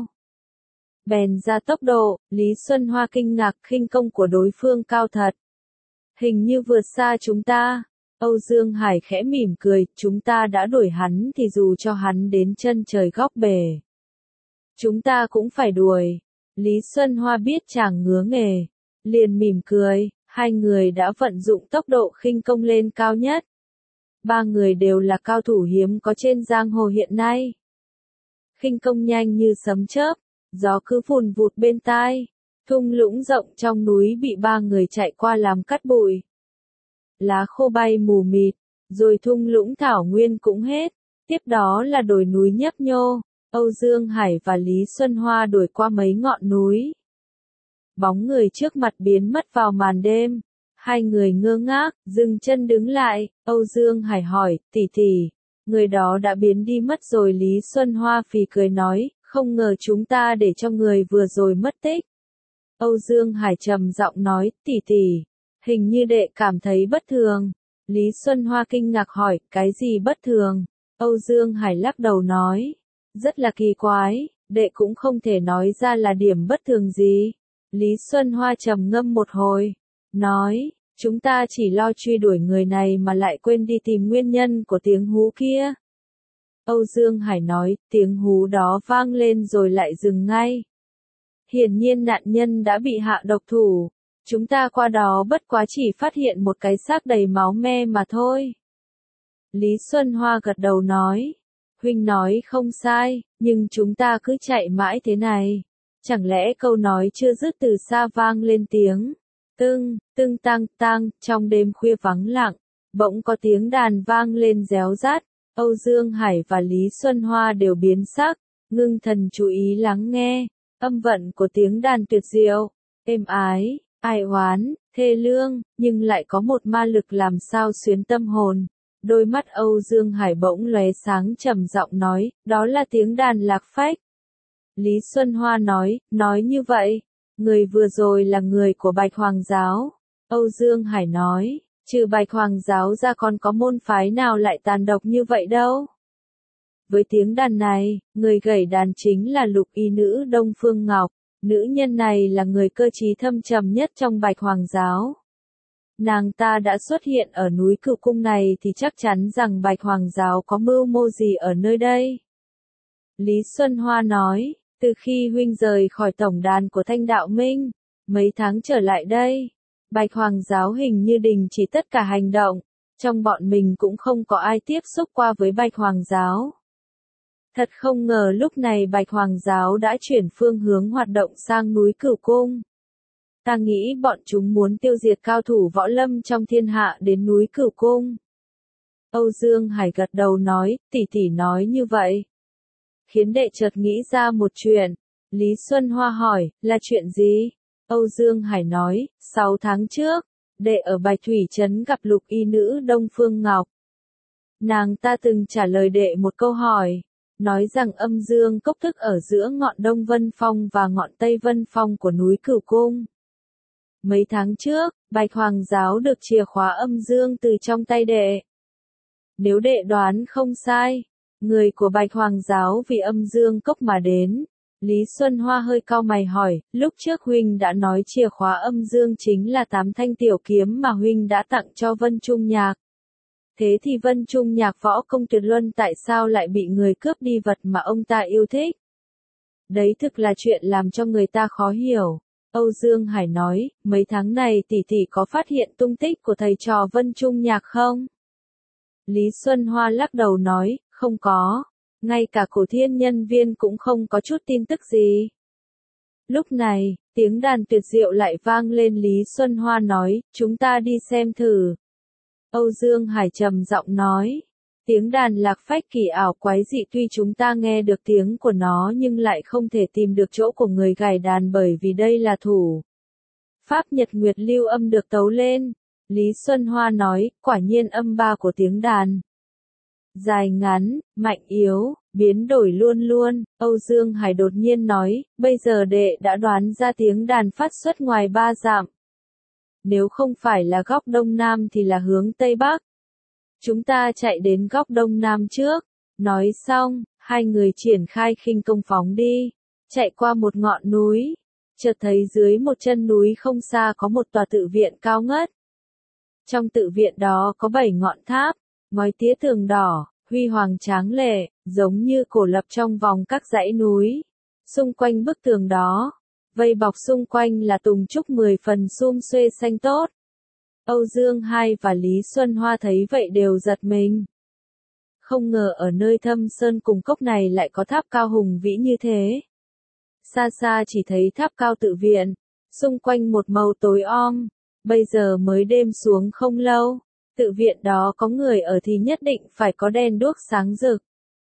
Bèn ra tốc độ, Lý Xuân Hoa kinh ngạc khinh công của đối phương cao thật. Hình như vượt xa chúng ta. Âu Dương Hải khẽ mỉm cười, chúng ta đã đuổi hắn thì dù cho hắn đến chân trời góc bể, chúng ta cũng phải đuổi. Lý Xuân Hoa biết chàng ngứa nghề, liền mỉm cười, hai người đã vận dụng tốc độ khinh công lên cao nhất. Ba người đều là cao thủ hiếm có trên giang hồ hiện nay. khinh công nhanh như sấm chớp, gió cứ vùn vụt bên tai. Thung lũng rộng trong núi bị ba người chạy qua làm cát bụi. Lá khô bay mù mịt, rồi thung lũng thảo nguyên cũng hết. Tiếp đó là đồi núi nhấp nhô. Âu Dương Hải và Lý Xuân Hoa đuổi qua mấy ngọn núi. Bóng người trước mặt biến mất vào màn đêm. Hai người ngơ ngác, dừng chân đứng lại. Âu Dương Hải hỏi, tỷ tỷ, người đó đã biến đi mất rồi. Lý Xuân Hoa phì cười nói, không ngờ chúng ta để cho người vừa rồi mất tích. Âu Dương Hải trầm giọng nói, tỷ tỷ, hình như đệ cảm thấy bất thường. Lý Xuân Hoa kinh ngạc hỏi, cái gì bất thường? Âu Dương Hải lắc đầu nói, rất là kỳ quái, đệ cũng không thể nói ra là điểm bất thường gì. Lý Xuân Hoa trầm ngâm một hồi, nói, chúng ta chỉ lo truy đuổi người này mà lại quên đi tìm nguyên nhân của tiếng hú kia. Âu Dương Hải nói, tiếng hú đó vang lên rồi lại dừng ngay. Hiển nhiên nạn nhân đã bị hạ độc thủ. Chúng ta qua đó bất quá chỉ phát hiện một cái xác đầy máu me mà thôi. Lý Xuân Hoa gật đầu nói, huynh nói không sai, nhưng chúng ta cứ chạy mãi thế này. Chẳng lẽ câu nói chưa dứt từ xa vang lên tiếng tưng, tưng tang tang, trong đêm khuya vắng lặng, bỗng có tiếng đàn vang lên réo rát. Âu Dương Hải và Lý Xuân Hoa đều biến sắc, ngưng thần chú ý lắng nghe. Âm vận của tiếng đàn tuyệt diệu, êm ái, ai oán, thê lương, nhưng lại có một ma lực làm sao xuyến tâm hồn. Đôi mắt Âu Dương Hải bỗng lóe sáng trầm giọng nói, đó là tiếng đàn lạc phách. Lý Xuân Hoa nói như vậy, người vừa rồi là người của Bạch Hoàng Giáo. Âu Dương Hải nói, trừ Bạch Hoàng Giáo ra còn có môn phái nào lại tàn độc như vậy đâu. Với tiếng đàn này, người gảy đàn chính là lục y nữ Đông Phương Ngọc. Nữ nhân này là người cơ trí thâm trầm nhất trong Bạch Hoàng Giáo. Nàng ta đã xuất hiện ở núi Cửu Cung này thì chắc chắn rằng Bạch Hoàng Giáo có mưu mô gì ở nơi đây. Lý Xuân Hoa nói, từ khi huynh rời khỏi tổng đàn của Thanh Đạo Minh, mấy tháng trở lại đây, Bạch Hoàng Giáo hình như đình chỉ tất cả hành động, trong bọn mình cũng không có ai tiếp xúc qua với Bạch Hoàng Giáo. Thật không ngờ lúc này Bạch Hoàng Giáo đã chuyển phương hướng hoạt động sang núi Cửu Cung. Ta nghĩ bọn chúng muốn tiêu diệt cao thủ võ lâm trong thiên hạ đến núi Cửu Cung. Âu Dương Hải gật đầu nói, tỷ tỷ nói như vậy, khiến đệ chợt nghĩ ra một chuyện. Lý Xuân Hoa hỏi, là chuyện gì? Âu Dương Hải nói, 6 tháng trước, đệ ở Bạch Thủy Trấn gặp lục y nữ Đông Phương Ngọc. Nàng ta từng trả lời đệ một câu hỏi, nói rằng âm dương cốc thức ở giữa ngọn Đông Vân Phong và ngọn Tây Vân Phong của núi Cửu Cung. Mấy tháng trước, Bạch Hoàng Giáo được chìa khóa âm dương từ trong tay đệ. Nếu đệ đoán không sai, người của Bạch Hoàng Giáo vì âm dương cốc mà đến. Lý Xuân Hoa hơi cau mày hỏi, lúc trước huynh đã nói chìa khóa âm dương chính là 8 thanh tiểu kiếm mà huynh đã tặng cho Vân Trung Nhạc. Thế thì Vân Trung Nhạc võ công tuyệt luân tại sao lại bị người cướp đi vật mà ông ta yêu thích? Đấy thực là chuyện làm cho người ta khó hiểu. Âu Dương Hải nói, mấy tháng này tỷ tỷ có phát hiện tung tích của thầy trò Vân Trung Nhạc không? Lý Xuân Hoa lắc đầu nói, không có. Ngay cả Cổ Thiên Nhân Viên cũng không có chút tin tức gì. Lúc này, tiếng đàn tuyệt diệu lại vang lên. Lý Xuân Hoa nói, chúng ta đi xem thử. Âu Dương Hải trầm giọng nói, tiếng đàn lạc phách kỳ ảo quái dị, tuy chúng ta nghe được tiếng của nó nhưng lại không thể tìm được chỗ của người gảy đàn bởi vì đây là thủ pháp Nhật Nguyệt Lưu âm được tấu lên. Lý Xuân Hoa nói, quả nhiên âm ba của tiếng đàn dài ngắn, mạnh yếu, biến đổi luôn luôn. Âu Dương Hải đột nhiên nói, bây giờ đệ đã đoán ra tiếng đàn phát xuất ngoài 3 dặm. Nếu không phải là góc Đông Nam thì là hướng Tây Bắc. Chúng ta chạy đến góc Đông Nam trước. Nói xong, hai người triển khai khinh công phóng đi. Chạy qua một ngọn núi. Chợt thấy dưới một chân núi không xa có một tòa tự viện cao ngất. Trong tự viện đó có 7 ngọn tháp, ngói tía tường đỏ, huy hoàng tráng lệ, giống như cổ lập trong vòng các dãy núi. Xung quanh bức tường đó, vây bọc xung quanh là tùng trúc 10 phần sum xuê xanh tốt. Âu Dương Hai và Lý Xuân Hoa thấy vậy đều giật mình. Không ngờ ở nơi thâm sơn cùng cốc này lại có tháp cao hùng vĩ như thế. Xa xa chỉ thấy tháp cao tự viện, xung quanh một màu tối om, bây giờ mới đêm xuống không lâu, tự viện đó có người ở thì nhất định phải có đèn đuốc sáng rực.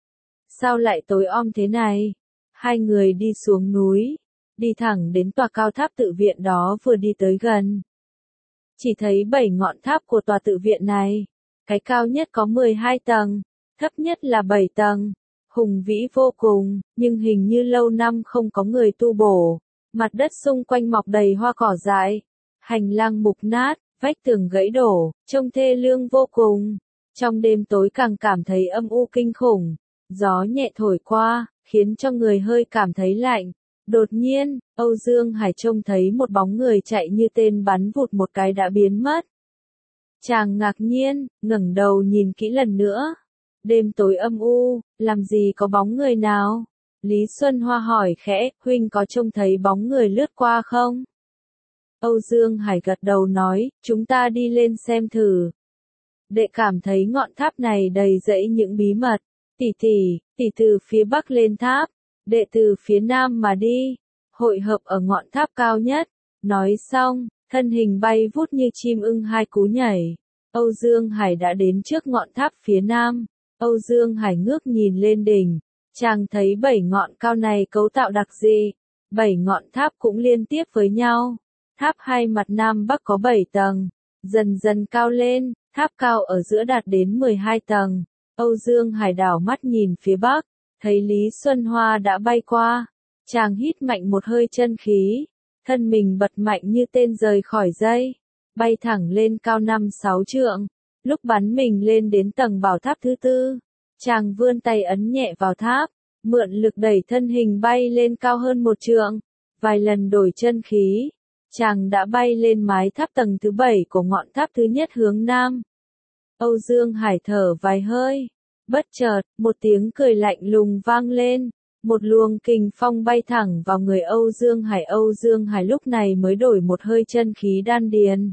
Sao lại tối om thế này? Hai người đi xuống núi, đi thẳng đến tòa cao tháp tự viện đó vừa đi tới gần. Chỉ thấy 7 ngọn tháp của tòa tự viện này, cái cao nhất có 12 tầng, thấp nhất là 7 tầng, hùng vĩ vô cùng, nhưng hình như lâu năm không có người tu bổ, mặt đất xung quanh mọc đầy hoa cỏ dại, hành lang mục nát, vách tường gãy đổ, trông thê lương vô cùng. Trong đêm tối càng cảm thấy âm u kinh khủng, gió nhẹ thổi qua, khiến cho người hơi cảm thấy lạnh. Đột nhiên, Âu Dương Hải trông thấy một bóng người chạy như tên bắn vụt một cái đã biến mất. Chàng ngạc nhiên, ngẩng đầu nhìn kỹ lần nữa. Đêm tối âm u, làm gì có bóng người nào? Lý Xuân Hoa hỏi khẽ, huynh có trông thấy bóng người lướt qua không? Âu Dương Hải gật đầu nói, chúng ta đi lên xem thử. Đệ cảm thấy ngọn tháp này đầy rẫy những bí mật. Tỷ từ phía bắc lên tháp, đệ từ phía nam mà đi, hội hợp ở ngọn tháp cao nhất. Nói xong, thân hình bay vút như chim ưng hai cú nhảy. Âu Dương Hải đã đến trước ngọn tháp phía nam. Âu Dương Hải ngước nhìn lên đỉnh, chàng thấy 7 ngọn cao này cấu tạo đặc dị. 7 ngọn tháp cũng liên tiếp với nhau. Tháp hai mặt nam bắc có 7 tầng, dần dần cao lên, tháp cao ở giữa đạt đến 12 tầng. Âu Dương Hải đảo mắt nhìn phía bắc, thấy Lý Xuân Hoa đã bay qua. Chàng hít mạnh một hơi chân khí, thân mình bật mạnh như tên rời khỏi dây, bay thẳng lên cao 5-6 trượng. Lúc bắn mình lên đến tầng bảo tháp thứ 4, chàng vươn tay ấn nhẹ vào tháp, mượn lực đẩy thân hình bay lên cao hơn 1 trượng. Vài lần đổi chân khí, chàng đã bay lên mái tháp tầng thứ 7 của ngọn tháp thứ nhất hướng nam. Âu Dương Hải thở vài hơi, bất chợt, một tiếng cười lạnh lùng vang lên, một luồng kình phong bay thẳng vào người Âu Dương Hải. Âu Dương Hải lúc này mới đổi một hơi chân khí đan điền.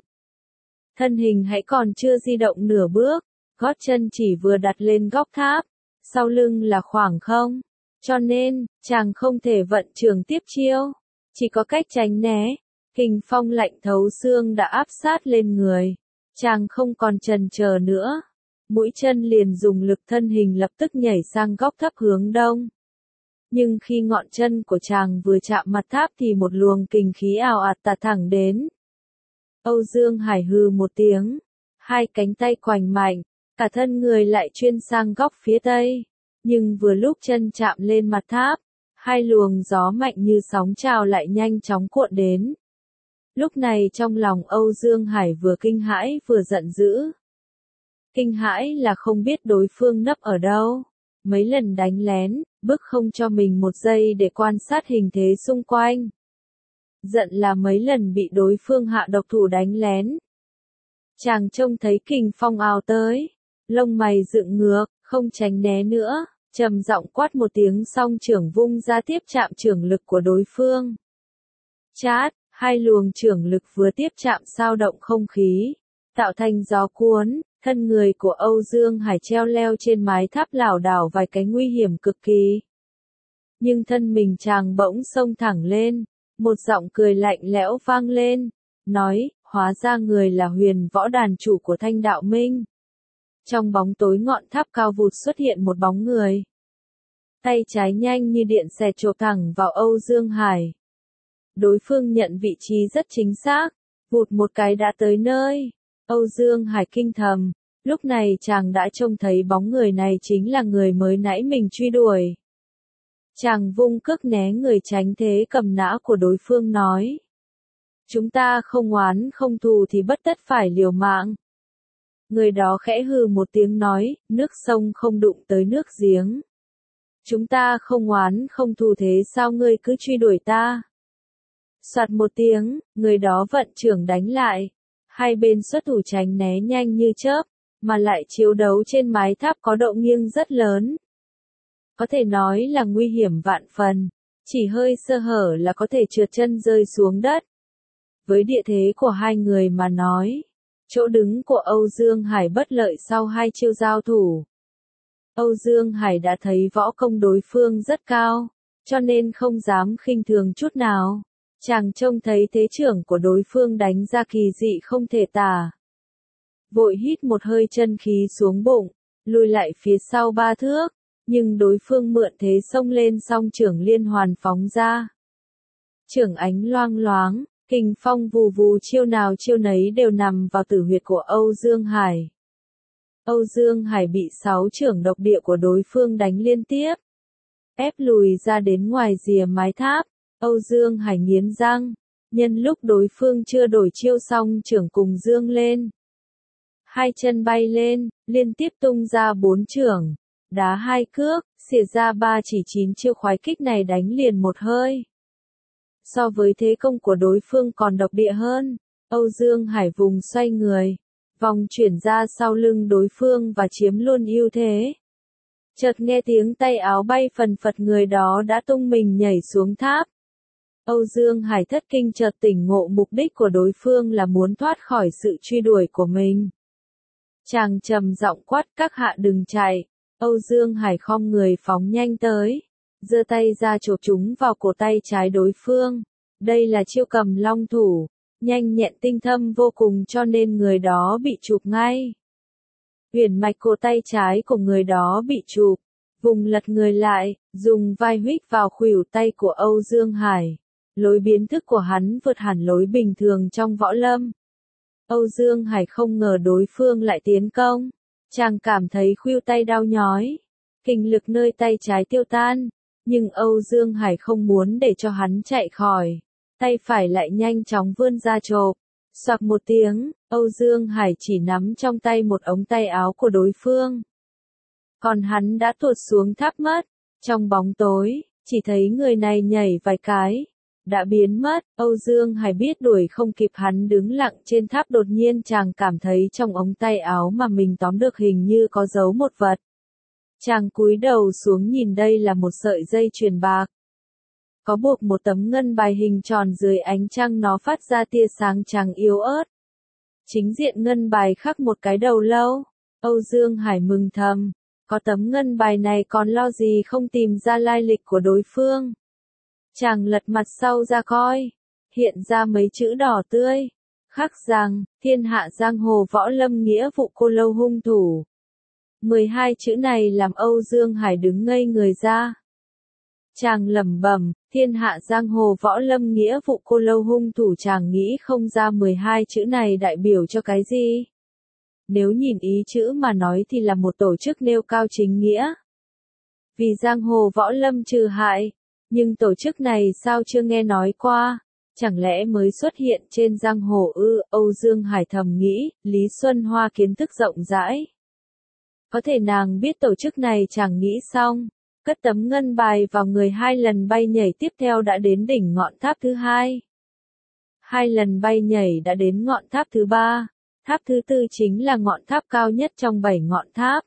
Thân hình hãy còn chưa di động nửa bước, gót chân chỉ vừa đặt lên góc tháp, sau lưng là khoảng không, cho nên, chàng không thể vận trường tiếp chiêu, chỉ có cách tránh né. Kình phong lạnh thấu xương đã áp sát lên người, chàng không còn chần chờ nữa, mũi chân liền dùng lực, thân hình lập tức nhảy sang góc thấp hướng đông. Nhưng khi ngọn chân của chàng vừa chạm mặt tháp thì một luồng kình khí ào ạt tạt thẳng đến. Âu Dương Hải hừ một tiếng, hai cánh tay quành mạnh, cả thân người lại chuyên sang góc phía tây. Nhưng vừa lúc chân chạm lên mặt tháp, hai luồng gió mạnh như sóng trào lại nhanh chóng cuộn đến. Lúc này trong lòng Âu Dương Hải vừa kinh hãi vừa giận dữ. Kinh hãi là không biết đối phương nấp ở đâu, mấy lần đánh lén, bức không cho mình một giây để quan sát hình thế xung quanh. Giận là mấy lần bị đối phương hạ độc thủ đánh lén. Chàng trông thấy kình phong ào tới, lông mày dựng ngược, không tránh né nữa, trầm giọng quát một tiếng xong chưởng vung ra tiếp chạm chưởng lực của đối phương. Chát, hai luồng chưởng lực vừa tiếp chạm sao động không khí, tạo thành gió cuốn, thân người của Âu Dương Hải treo leo trên mái tháp lảo đảo vài cái nguy hiểm cực kỳ. Nhưng thân mình chàng bỗng xông thẳng lên, một giọng cười lạnh lẽo vang lên, nói, hóa ra người là Huyền Võ đàn chủ của Thanh Đạo Minh. Trong bóng tối ngọn tháp cao vụt xuất hiện một bóng người. Tay trái nhanh như điện xẹt chộp thẳng vào Âu Dương Hải. Đối phương nhận vị trí rất chính xác, vụt một cái đã tới nơi. Âu Dương Hải kinh thầm, lúc này chàng đã trông thấy bóng người này chính là người mới nãy mình truy đuổi. Chàng vung cước né người tránh thế cầm nã của đối phương nói. Chúng ta không oán không thù thì bất tất phải liều mạng. Người đó khẽ hừ một tiếng nói, nước sông không đụng tới nước giếng. Chúng ta không oán không thù thế sao ngươi cứ truy đuổi ta? Soạt một tiếng, người đó vận chưởng đánh lại. Hai bên xuất thủ tránh né nhanh như chớp, mà lại chiếu đấu trên mái tháp có độ nghiêng rất lớn. Có thể nói là nguy hiểm vạn phần, chỉ hơi sơ hở là có thể trượt chân rơi xuống đất. Với địa thế của hai người mà nói, chỗ đứng của Âu Dương Hải bất lợi sau hai chiêu giao thủ. Âu Dương Hải đã thấy võ công đối phương rất cao, cho nên không dám khinh thường chút nào. Chàng trông thấy thế trưởng của đối phương đánh ra kỳ dị không thể tả. Vội hít một hơi chân khí xuống bụng, lùi lại phía sau 3 thước, nhưng đối phương mượn thế xông lên song trưởng liên hoàn phóng ra. Trưởng ánh loang loáng, kình phong vù vù, chiêu nào chiêu nấy đều nằm vào tử huyệt của Âu Dương Hải. Âu Dương Hải bị 6 trưởng độc địa của đối phương đánh liên tiếp, ép lùi ra đến ngoài rìa mái tháp. Âu Dương Hải nghiến răng, nhân lúc đối phương chưa đổi chiêu xong trưởng cùng dương lên. Hai chân bay lên, liên tiếp tung ra 4 trưởng, đá 2 cước, xỉa ra 3 chỉ 9 chiêu khoái kích này đánh liền một hơi. So với thế công của đối phương còn độc địa hơn, Âu Dương Hải vùng xoay người, vòng chuyển ra sau lưng đối phương và chiếm luôn ưu thế. Chợt nghe tiếng tay áo bay phần phật, người đó đã tung mình nhảy xuống tháp. Âu Dương Hải thất kinh chợt tỉnh ngộ mục đích của đối phương là muốn thoát khỏi sự truy đuổi của mình. Chàng trầm giọng quát, các hạ đừng chạy. Âu Dương Hải khom người phóng nhanh tới, giơ tay ra chộp chúng vào cổ tay trái đối phương. Đây là chiêu cầm long thủ, nhanh nhẹn tinh thâm vô cùng cho nên người đó bị chụp ngay. Huyền mạch cổ tay trái của người đó bị chụp, vùng lật người lại, dùng vai huých vào khuỷu tay của Âu Dương Hải. Lối biến thức của hắn vượt hẳn lối bình thường trong võ lâm. Âu Dương Hải không ngờ đối phương lại tiến công. Chàng cảm thấy khuỷu tay đau nhói, kinh lực nơi tay trái tiêu tan, nhưng Âu Dương Hải không muốn để cho hắn chạy khỏi. Tay phải lại nhanh chóng vươn ra chộp. Xoạc một tiếng, Âu Dương Hải chỉ nắm trong tay một ống tay áo của đối phương. Còn hắn đã tuột xuống tháp mất. Trong bóng tối, chỉ thấy người này nhảy vài cái, đã biến mất. Âu Dương Hải biết đuổi không kịp, hắn đứng lặng trên tháp. Đột nhiên chàng cảm thấy trong ống tay áo mà mình tóm được hình như có giấu một vật. Chàng cúi đầu xuống nhìn, đây là một sợi dây chuyền bạc. Có buộc một tấm ngân bài hình tròn, dưới ánh trăng nó phát ra tia sáng trắng yếu ớt. Chính diện ngân bài khắc một cái đầu lâu. Âu Dương Hải mừng thầm, có tấm ngân bài này còn lo gì không tìm ra lai lịch của đối phương. Chàng lật mặt sau ra coi, hiện ra mấy chữ đỏ tươi, khắc rằng, thiên hạ giang hồ võ lâm nghĩa vụ cô lâu hung thủ. 12 chữ này làm Âu Dương Hải đứng ngây người ra. Chàng lẩm bẩm, thiên hạ giang hồ võ lâm nghĩa vụ cô lâu hung thủ, chàng nghĩ không ra 12 chữ này đại biểu cho cái gì. Nếu nhìn ý chữ mà nói thì là một tổ chức nêu cao chính nghĩa, vì giang hồ võ lâm trừ hại, nhưng tổ chức này sao chưa nghe nói qua, chẳng lẽ mới xuất hiện trên giang hồ ư? Âu Dương Hải thầm nghĩ, Lý Xuân Hoa kiến thức rộng rãi, có thể nàng biết tổ chức này. Chàng nghĩ xong, cất tấm ngân bài vào người, 2 lần bay nhảy tiếp theo đã đến đỉnh ngọn tháp thứ 2. 2 lần bay nhảy đã đến ngọn tháp thứ 3. Tháp thứ 4 chính là ngọn tháp cao nhất trong 7 ngọn tháp.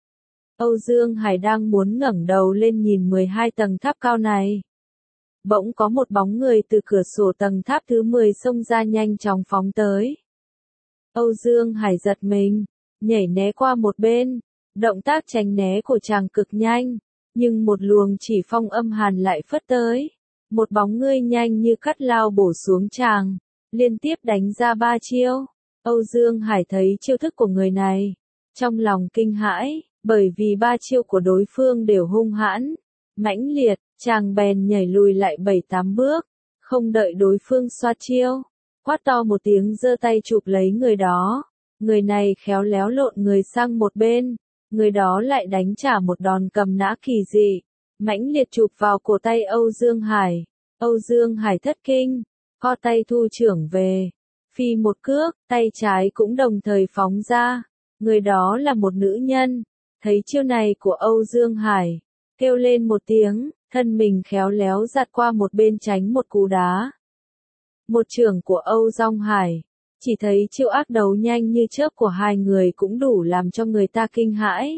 Âu Dương Hải đang muốn ngẩng đầu lên nhìn 12 tầng tháp cao này. Bỗng có một bóng người từ cửa sổ tầng tháp thứ 10 xông ra, nhanh chóng phóng tới. Âu Dương Hải giật mình, nhảy né qua một bên. Động tác tránh né của chàng cực nhanh, nhưng một luồng chỉ phong âm hàn lại phất tới. Một bóng người nhanh như cắt lao bổ xuống chàng, liên tiếp đánh ra 3 chiêu. Âu Dương Hải thấy chiêu thức của người này, trong lòng kinh hãi, bởi vì 3 chiêu của đối phương đều hung hãn, mãnh liệt. Chàng bèn nhảy lùi lại 7-8 bước, không đợi đối phương xoa chiêu, quát to một tiếng, giơ tay chụp lấy người đó. Người này khéo léo lộn người sang một bên, người đó lại đánh trả một đòn cầm nã kỳ dị, mãnh liệt chụp vào cổ tay Âu Dương Hải. Âu Dương Hải thất kinh, co tay thu trưởng về, phi một cước, tay trái cũng đồng thời phóng ra. Người đó là một nữ nhân, thấy chiêu này của Âu Dương Hải, kêu lên một tiếng, thân mình khéo léo giạt qua một bên tránh một cú đá. Một chưởng của Âu Dương Hải, chỉ thấy chiêu ác đấu nhanh như chớp của hai người cũng đủ làm cho người ta kinh hãi.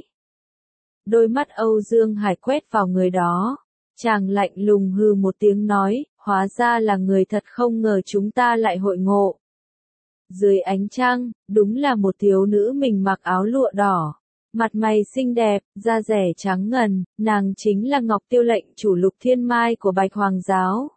Đôi mắt Âu Dương Hải quét vào người đó, chàng lạnh lùng hừ một tiếng nói, hóa ra là người thật, không ngờ chúng ta lại hội ngộ. Dưới ánh trăng, đúng là một thiếu nữ mình mặc áo lụa đỏ, Mặt mày xinh đẹp, da dẻ trắng ngần, nàng chính là Ngọc Tiêu lệnh chủ Lục Thiên Mai của Bạch Hoàng giáo.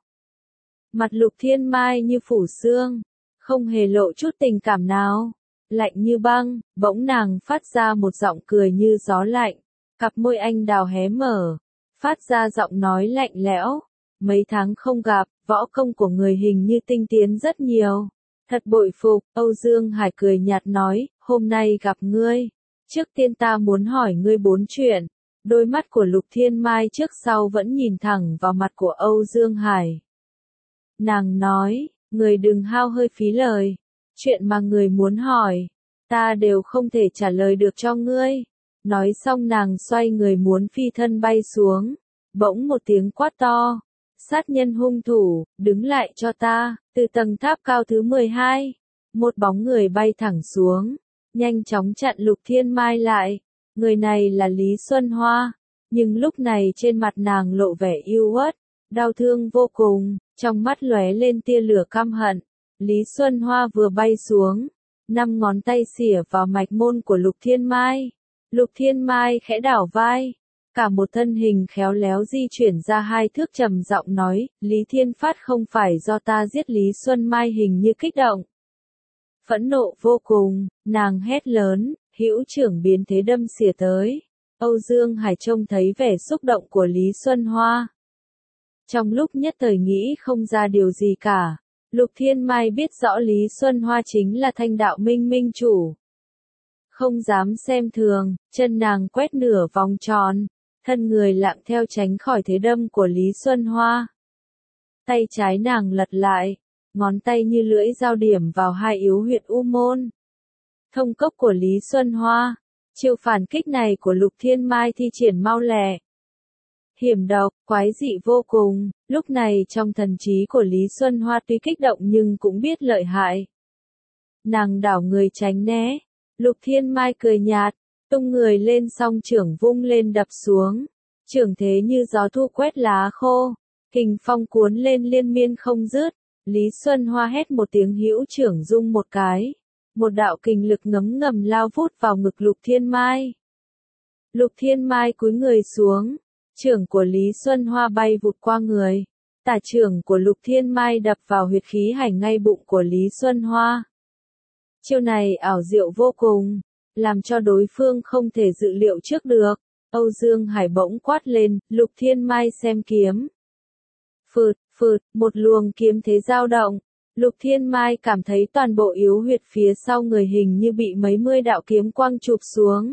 Mặt Lục Thiên Mai như phủ xương, không hề lộ chút tình cảm nào, lạnh như băng, bỗng nàng phát ra một giọng cười như gió lạnh, cặp môi anh đào hé mở, phát ra giọng nói lạnh lẽo. Mấy tháng không gặp, võ công của người hình như tinh tiến rất nhiều. Thật bội phục, Âu Dương Hải cười nhạt nói, hôm nay gặp ngươi. Trước tiên ta muốn hỏi ngươi 4 chuyện. Đôi mắt của Lục Thiên Mai trước sau vẫn nhìn thẳng vào mặt của Âu Dương Hải. Nàng nói, ngươi đừng hao hơi phí lời. Chuyện mà ngươi muốn hỏi, ta đều không thể trả lời được cho ngươi. Nói xong nàng xoay người muốn phi thân bay xuống. Bỗng một tiếng quát to. Sát nhân hung thủ, đứng lại cho ta, từ tầng tháp cao thứ 12. Một bóng người bay thẳng xuống, nhanh chóng chặn Lục Thiên Mai lại. Người này là Lý Xuân Hoa, nhưng lúc này trên mặt nàng lộ vẻ yêu uất, đau thương vô cùng, trong mắt lóe lên tia lửa căm hận. Lý Xuân Hoa vừa bay xuống, 5 ngón tay xỉa vào mạch môn của Lục Thiên Mai. Lục Thiên Mai khẽ đảo vai. Cả một thân hình khéo léo di chuyển ra 2 thước trầm giọng nói, Lý Thiên Phát không phải do ta giết Lý Xuân Mai hình như kích động. Phẫn nộ vô cùng, nàng hét lớn, hữu trưởng biến thế đâm xỉa tới. Âu Dương Hải trông thấy vẻ xúc động của Lý Xuân Hoa. Trong lúc nhất thời nghĩ không ra điều gì cả, Lục Thiên Mai biết rõ Lý Xuân Hoa chính là Thanh Đạo Minh minh chủ. Không dám xem thường, chân nàng quét nửa vòng tròn. Thân người lặng theo tránh khỏi thế đâm của Lý Xuân Hoa. Tay trái nàng lật lại, ngón tay như lưỡi dao điểm vào 2 yếu huyệt u môn. Thông cốc của Lý Xuân Hoa, chiêu phản kích này của Lục Thiên Mai thi triển mau lẹ. Hiểm độc, quái dị vô cùng, lúc này trong thần trí của Lý Xuân Hoa tuy kích động nhưng cũng biết lợi hại. Nàng đảo người tránh né, Lục Thiên Mai cười nhạt. Tung người lên song trưởng vung lên đập xuống. Trưởng thế như gió thu quét lá khô. Kình phong cuốn lên liên miên không dứt. Lý Xuân Hoa hét một tiếng hữu trưởng rung một cái. Một đạo kình lực ngấm ngầm lao vút vào ngực Lục Thiên Mai. Lục Thiên Mai cúi người xuống. Trưởng của Lý Xuân Hoa bay vụt qua người. Tả trưởng của Lục Thiên Mai đập vào huyệt khí hải ngay bụng của Lý Xuân Hoa. Chiêu này ảo diệu vô cùng. Làm cho đối phương không thể dự liệu trước được. Âu Dương Hải bỗng quát lên, Lục Thiên Mai xem kiếm. Phượt, phượt, một luồng kiếm thế dao động. Lục Thiên Mai cảm thấy toàn bộ yếu huyệt phía sau người hình như bị mấy mươi đạo kiếm quang chụp xuống.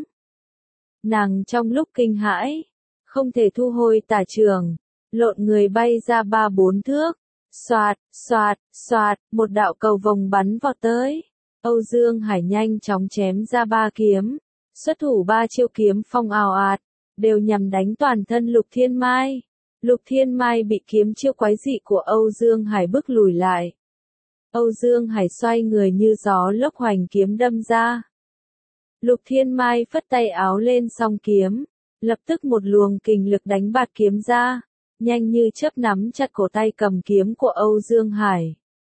Nàng trong lúc kinh hãi, không thể thu hồi tả trường, lộn người bay ra 3-4 thước. Xoạt, xoạt, xoạt, một đạo cầu vồng bắn vào tới. Âu Dương Hải nhanh chóng chém ra 3 kiếm, xuất thủ 3 chiêu kiếm phong ào ạt, đều nhằm đánh toàn thân Lục Thiên Mai. Lục Thiên Mai bị kiếm chiêu quái dị của Âu Dương Hải bức lùi lại. Âu Dương Hải xoay người như gió lốc hoành kiếm đâm ra. Lục Thiên Mai phất tay áo lên song kiếm, lập tức một luồng kình lực đánh bạt kiếm ra, nhanh như chớp nắm chặt cổ tay cầm kiếm của Âu Dương Hải.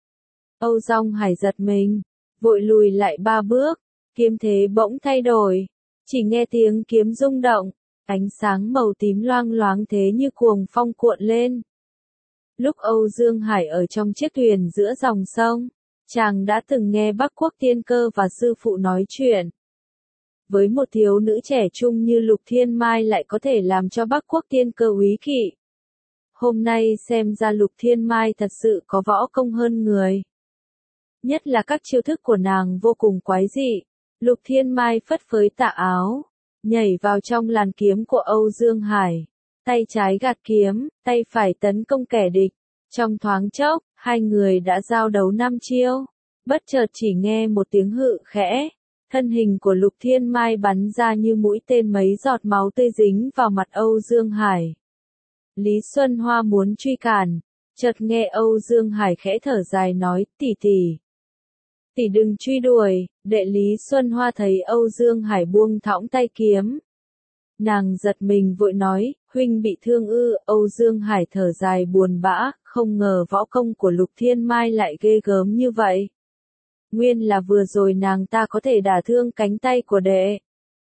Âu Dương Hải giật mình, vội lùi lại 3 bước, kiếm thế bỗng thay đổi, chỉ nghe tiếng kiếm rung động, ánh sáng màu tím loang loáng thế như cuồng phong cuộn lên. Lúc Âu Dương Hải ở trong chiếc thuyền giữa dòng sông, chàng đã từng nghe Bắc Quốc Tiên Cơ và sư phụ nói chuyện. Với một thiếu nữ trẻ trung như Lục Thiên Mai lại có thể làm cho Bắc Quốc Tiên Cơ úy kỵ. Hôm nay xem ra Lục Thiên Mai thật sự có võ công hơn người. Nhất là các chiêu thức của nàng vô cùng quái dị. Lục Thiên Mai phất phới tà áo, nhảy vào trong làn kiếm của Âu Dương Hải. Tay trái gạt kiếm, tay phải tấn công kẻ địch. Trong thoáng chốc, hai người đã giao đấu 5 chiêu. Bất chợt chỉ nghe một tiếng hự khẽ. Thân hình của Lục Thiên Mai bắn ra như mũi tên, mấy giọt máu tươi dính vào mặt Âu Dương Hải. Lý Xuân Hoa muốn truy cản. Chợt nghe Âu Dương Hải khẽ thở dài nói, tỷ tỷ. Tỷ đừng truy đuổi, đệ. Lý Xuân Hoa thấy Âu Dương Hải buông thõng tay kiếm. Nàng giật mình vội nói, huynh bị thương ư? Âu Dương Hải thở dài buồn bã, không ngờ võ công của Lục Thiên Mai lại ghê gớm như vậy. Nguyên là vừa rồi nàng ta có thể đả thương cánh tay của đệ.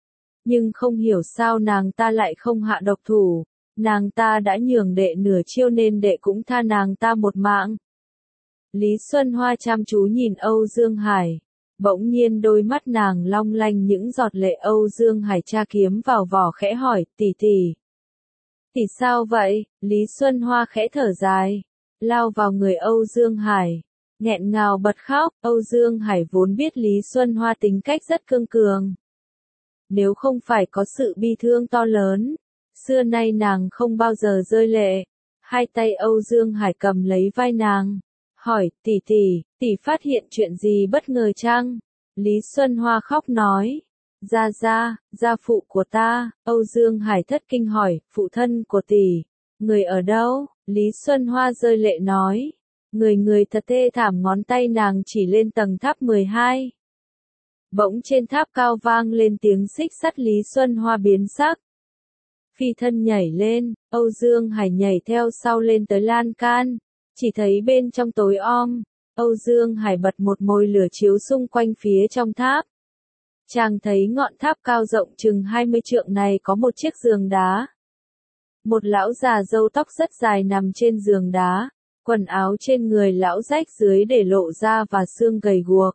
Nhưng không hiểu sao nàng ta lại không hạ độc thủ, nàng ta đã nhường đệ nửa chiêu nên đệ cũng tha nàng ta một mạng. Lý Xuân Hoa chăm chú nhìn Âu Dương Hải, bỗng nhiên đôi mắt nàng long lanh những giọt lệ. Âu Dương Hải tra kiếm vào vỏ khẽ hỏi, tỷ tỷ. Tỷ sao vậy? Lý Xuân Hoa khẽ thở dài, lao vào người Âu Dương Hải, nghẹn ngào bật khóc. Âu Dương Hải vốn biết Lý Xuân Hoa tính cách rất cương cường. Nếu không phải có sự bi thương to lớn, xưa nay nàng không bao giờ rơi lệ. Hai tay Âu Dương Hải cầm lấy vai nàng, hỏi, tỷ tỷ, tỷ phát hiện chuyện gì bất ngờ chăng? Lý Xuân Hoa khóc nói, gia phụ của ta. Âu Dương Hải thất kinh hỏi, phụ thân của tỷ, người ở đâu? Lý Xuân Hoa rơi lệ nói, người thật thê thảm. Ngón tay nàng chỉ lên tầng tháp 12. Bỗng trên tháp cao vang lên tiếng xích sắt. Lý Xuân Hoa biến sắc, phi thân nhảy lên. Âu Dương Hải nhảy theo sau lên tới lan can, chỉ thấy bên trong tối om. Âu Dương Hải bật một mồi lửa chiếu xung quanh phía trong tháp. Chàng thấy ngọn tháp cao rộng chừng 20 trượng này có một chiếc giường đá. Một lão già râu tóc rất dài nằm trên giường đá, quần áo trên người lão rách dưới để lộ da và xương gầy guộc.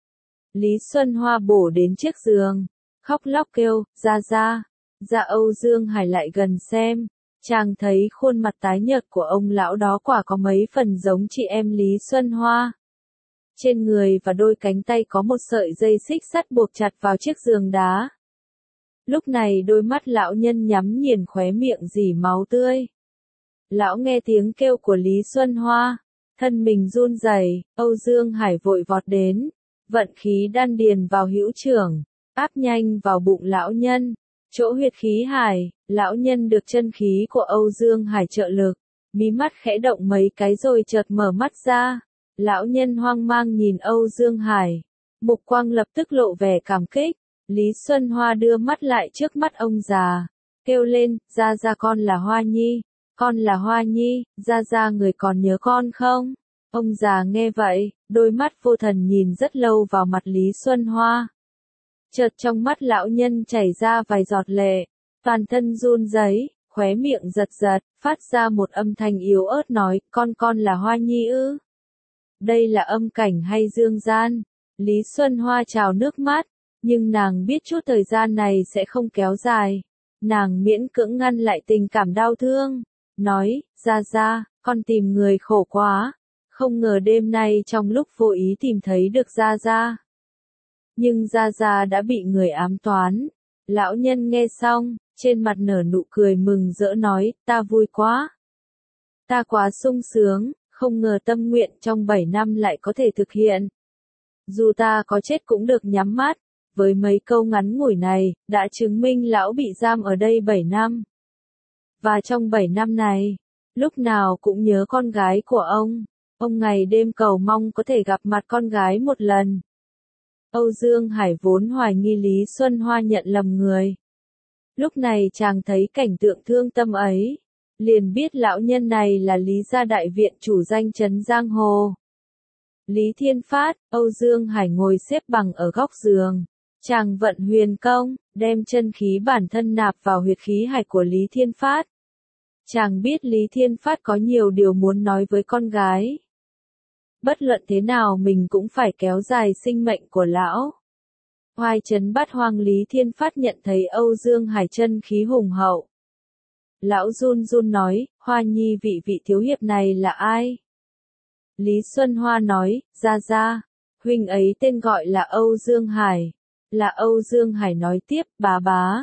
Lý Xuân Hoa bổ đến chiếc giường, khóc lóc kêu, ra. Âu Dương Hải lại gần xem, chàng thấy khuôn mặt tái nhợt của ông lão đó quả có mấy phần giống chị em Lý Xuân Hoa. Trên người và đôi cánh tay có một sợi dây xích sắt buộc chặt vào chiếc giường đá. Lúc này đôi mắt lão nhân nhắm nghiền, khóe miệng rỉ máu tươi. Lão nghe tiếng kêu của Lý Xuân Hoa, thân mình run rẩy. Âu Dương Hải vội vọt đến, vận khí đan điền vào hữu trưởng, áp nhanh vào bụng lão nhân, chỗ huyệt khí hải. Lão nhân được chân khí của Âu Dương Hải trợ lực, mí mắt khẽ động mấy cái rồi chợt mở mắt ra. Lão nhân hoang mang nhìn Âu Dương Hải, mục quang lập tức lộ vẻ cảm kích. Lý Xuân Hoa đưa mắt lại trước mắt ông già, kêu lên, ra con là Hoa Nhi, con là Hoa Nhi, ra người còn nhớ con không? Ông già nghe vậy, đôi mắt vô thần nhìn rất lâu vào mặt Lý Xuân Hoa. Chợt trong mắt lão nhân chảy ra vài giọt lệ, toàn thân run rẩy, khóe miệng giật giật, phát ra một âm thanh yếu ớt nói, con là Hoa Nhi ư? Đây là âm cảnh hay dương gian? Lý Xuân Hoa trào nước mắt, nhưng nàng biết chút thời gian này sẽ không kéo dài. Nàng miễn cưỡng ngăn lại tình cảm đau thương, nói, ra, con tìm người khổ quá, không ngờ đêm nay trong lúc vô ý tìm thấy được ra. Nhưng ra đã bị người ám toán. Lão nhân nghe xong, trên mặt nở nụ cười mừng rỡ nói, ta vui quá. Ta quá sung sướng, không ngờ tâm nguyện trong 7 năm lại có thể thực hiện. Dù ta có chết cũng được nhắm mắt. Với mấy câu ngắn ngủi này, đã chứng minh lão bị giam ở đây 7 năm. Và trong 7 năm này, lúc nào cũng nhớ con gái của ông ngày đêm cầu mong có thể gặp mặt con gái một lần. Âu Dương Hải vốn hoài nghi Lý Xuân Hoa nhận lầm người. Lúc này chàng thấy cảnh tượng thương tâm ấy, liền biết lão nhân này là Lý gia đại viện chủ danh chấn giang hồ. Lý Thiên Phát. Âu Dương Hải ngồi xếp bằng ở góc giường. Chàng vận huyền công, đem chân khí bản thân nạp vào huyệt khí hải của Lý Thiên Phát. Chàng biết Lý Thiên Phát có nhiều điều muốn nói với con gái. Bất luận thế nào mình cũng phải kéo dài sinh mệnh của lão. Hoài trấn Bát Hoang. Lý Thiên Phát nhận thấy Âu Dương Hải chân khí hùng hậu. Lão run run nói, Hoa Nhi vị thiếu hiệp này là ai? Lý Xuân Hoa nói, ra, huynh ấy tên gọi là Âu Dương Hải. Là Âu Dương Hải nói tiếp, bá.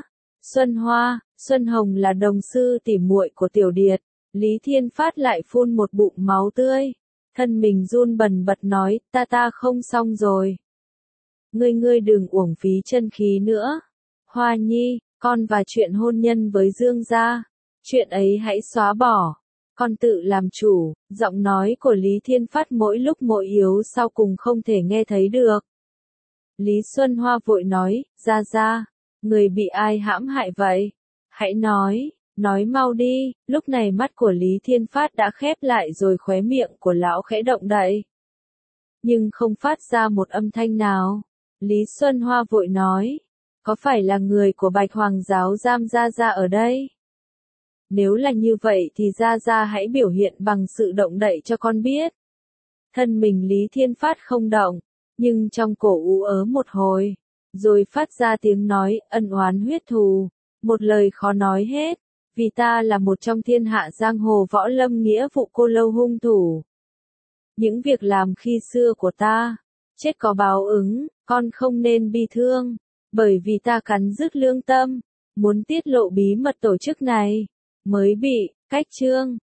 Xuân Hồng là đồng sư tỉ muội của Tiểu Điệt. Lý Thiên Phát lại phun một bụng máu tươi. Thân mình run bần bật nói, ta không xong rồi. Ngươi đừng uổng phí chân khí nữa. Hoa Nhi, con và chuyện hôn nhân với Dương gia, chuyện ấy hãy xóa bỏ. Con tự làm chủ. Giọng nói của Lý Thiên Phát mỗi lúc mỗi yếu, sau cùng không thể nghe thấy được. Lý Xuân Hoa vội nói, ra, người bị ai hãm hại vậy? Hãy nói mau đi. Lúc này mắt của Lý Thiên Phát đã khép lại rồi, khóe miệng của lão khẽ động đậy. Nhưng không phát ra một âm thanh nào. Lý Xuân Hoa vội nói, Có phải là người của Bạch Hoàng giáo giam Gia Gia ở đây? Nếu là như vậy thì Gia Gia hãy biểu hiện bằng sự động đậy cho con biết. Thân mình Lý Thiên Phát không động, nhưng trong cổ ú ớ một hồi, rồi phát ra tiếng nói, ân oán huyết thù, một lời khó nói hết, vì ta là một trong thiên hạ giang hồ võ lâm nghĩa vụ cô lâu hung thủ. Những việc làm khi xưa của ta, chết có báo ứng, con không nên bi thương, bởi vì ta cắn rứt lương tâm, muốn tiết lộ bí mật tổ chức này, mới bị cách chương.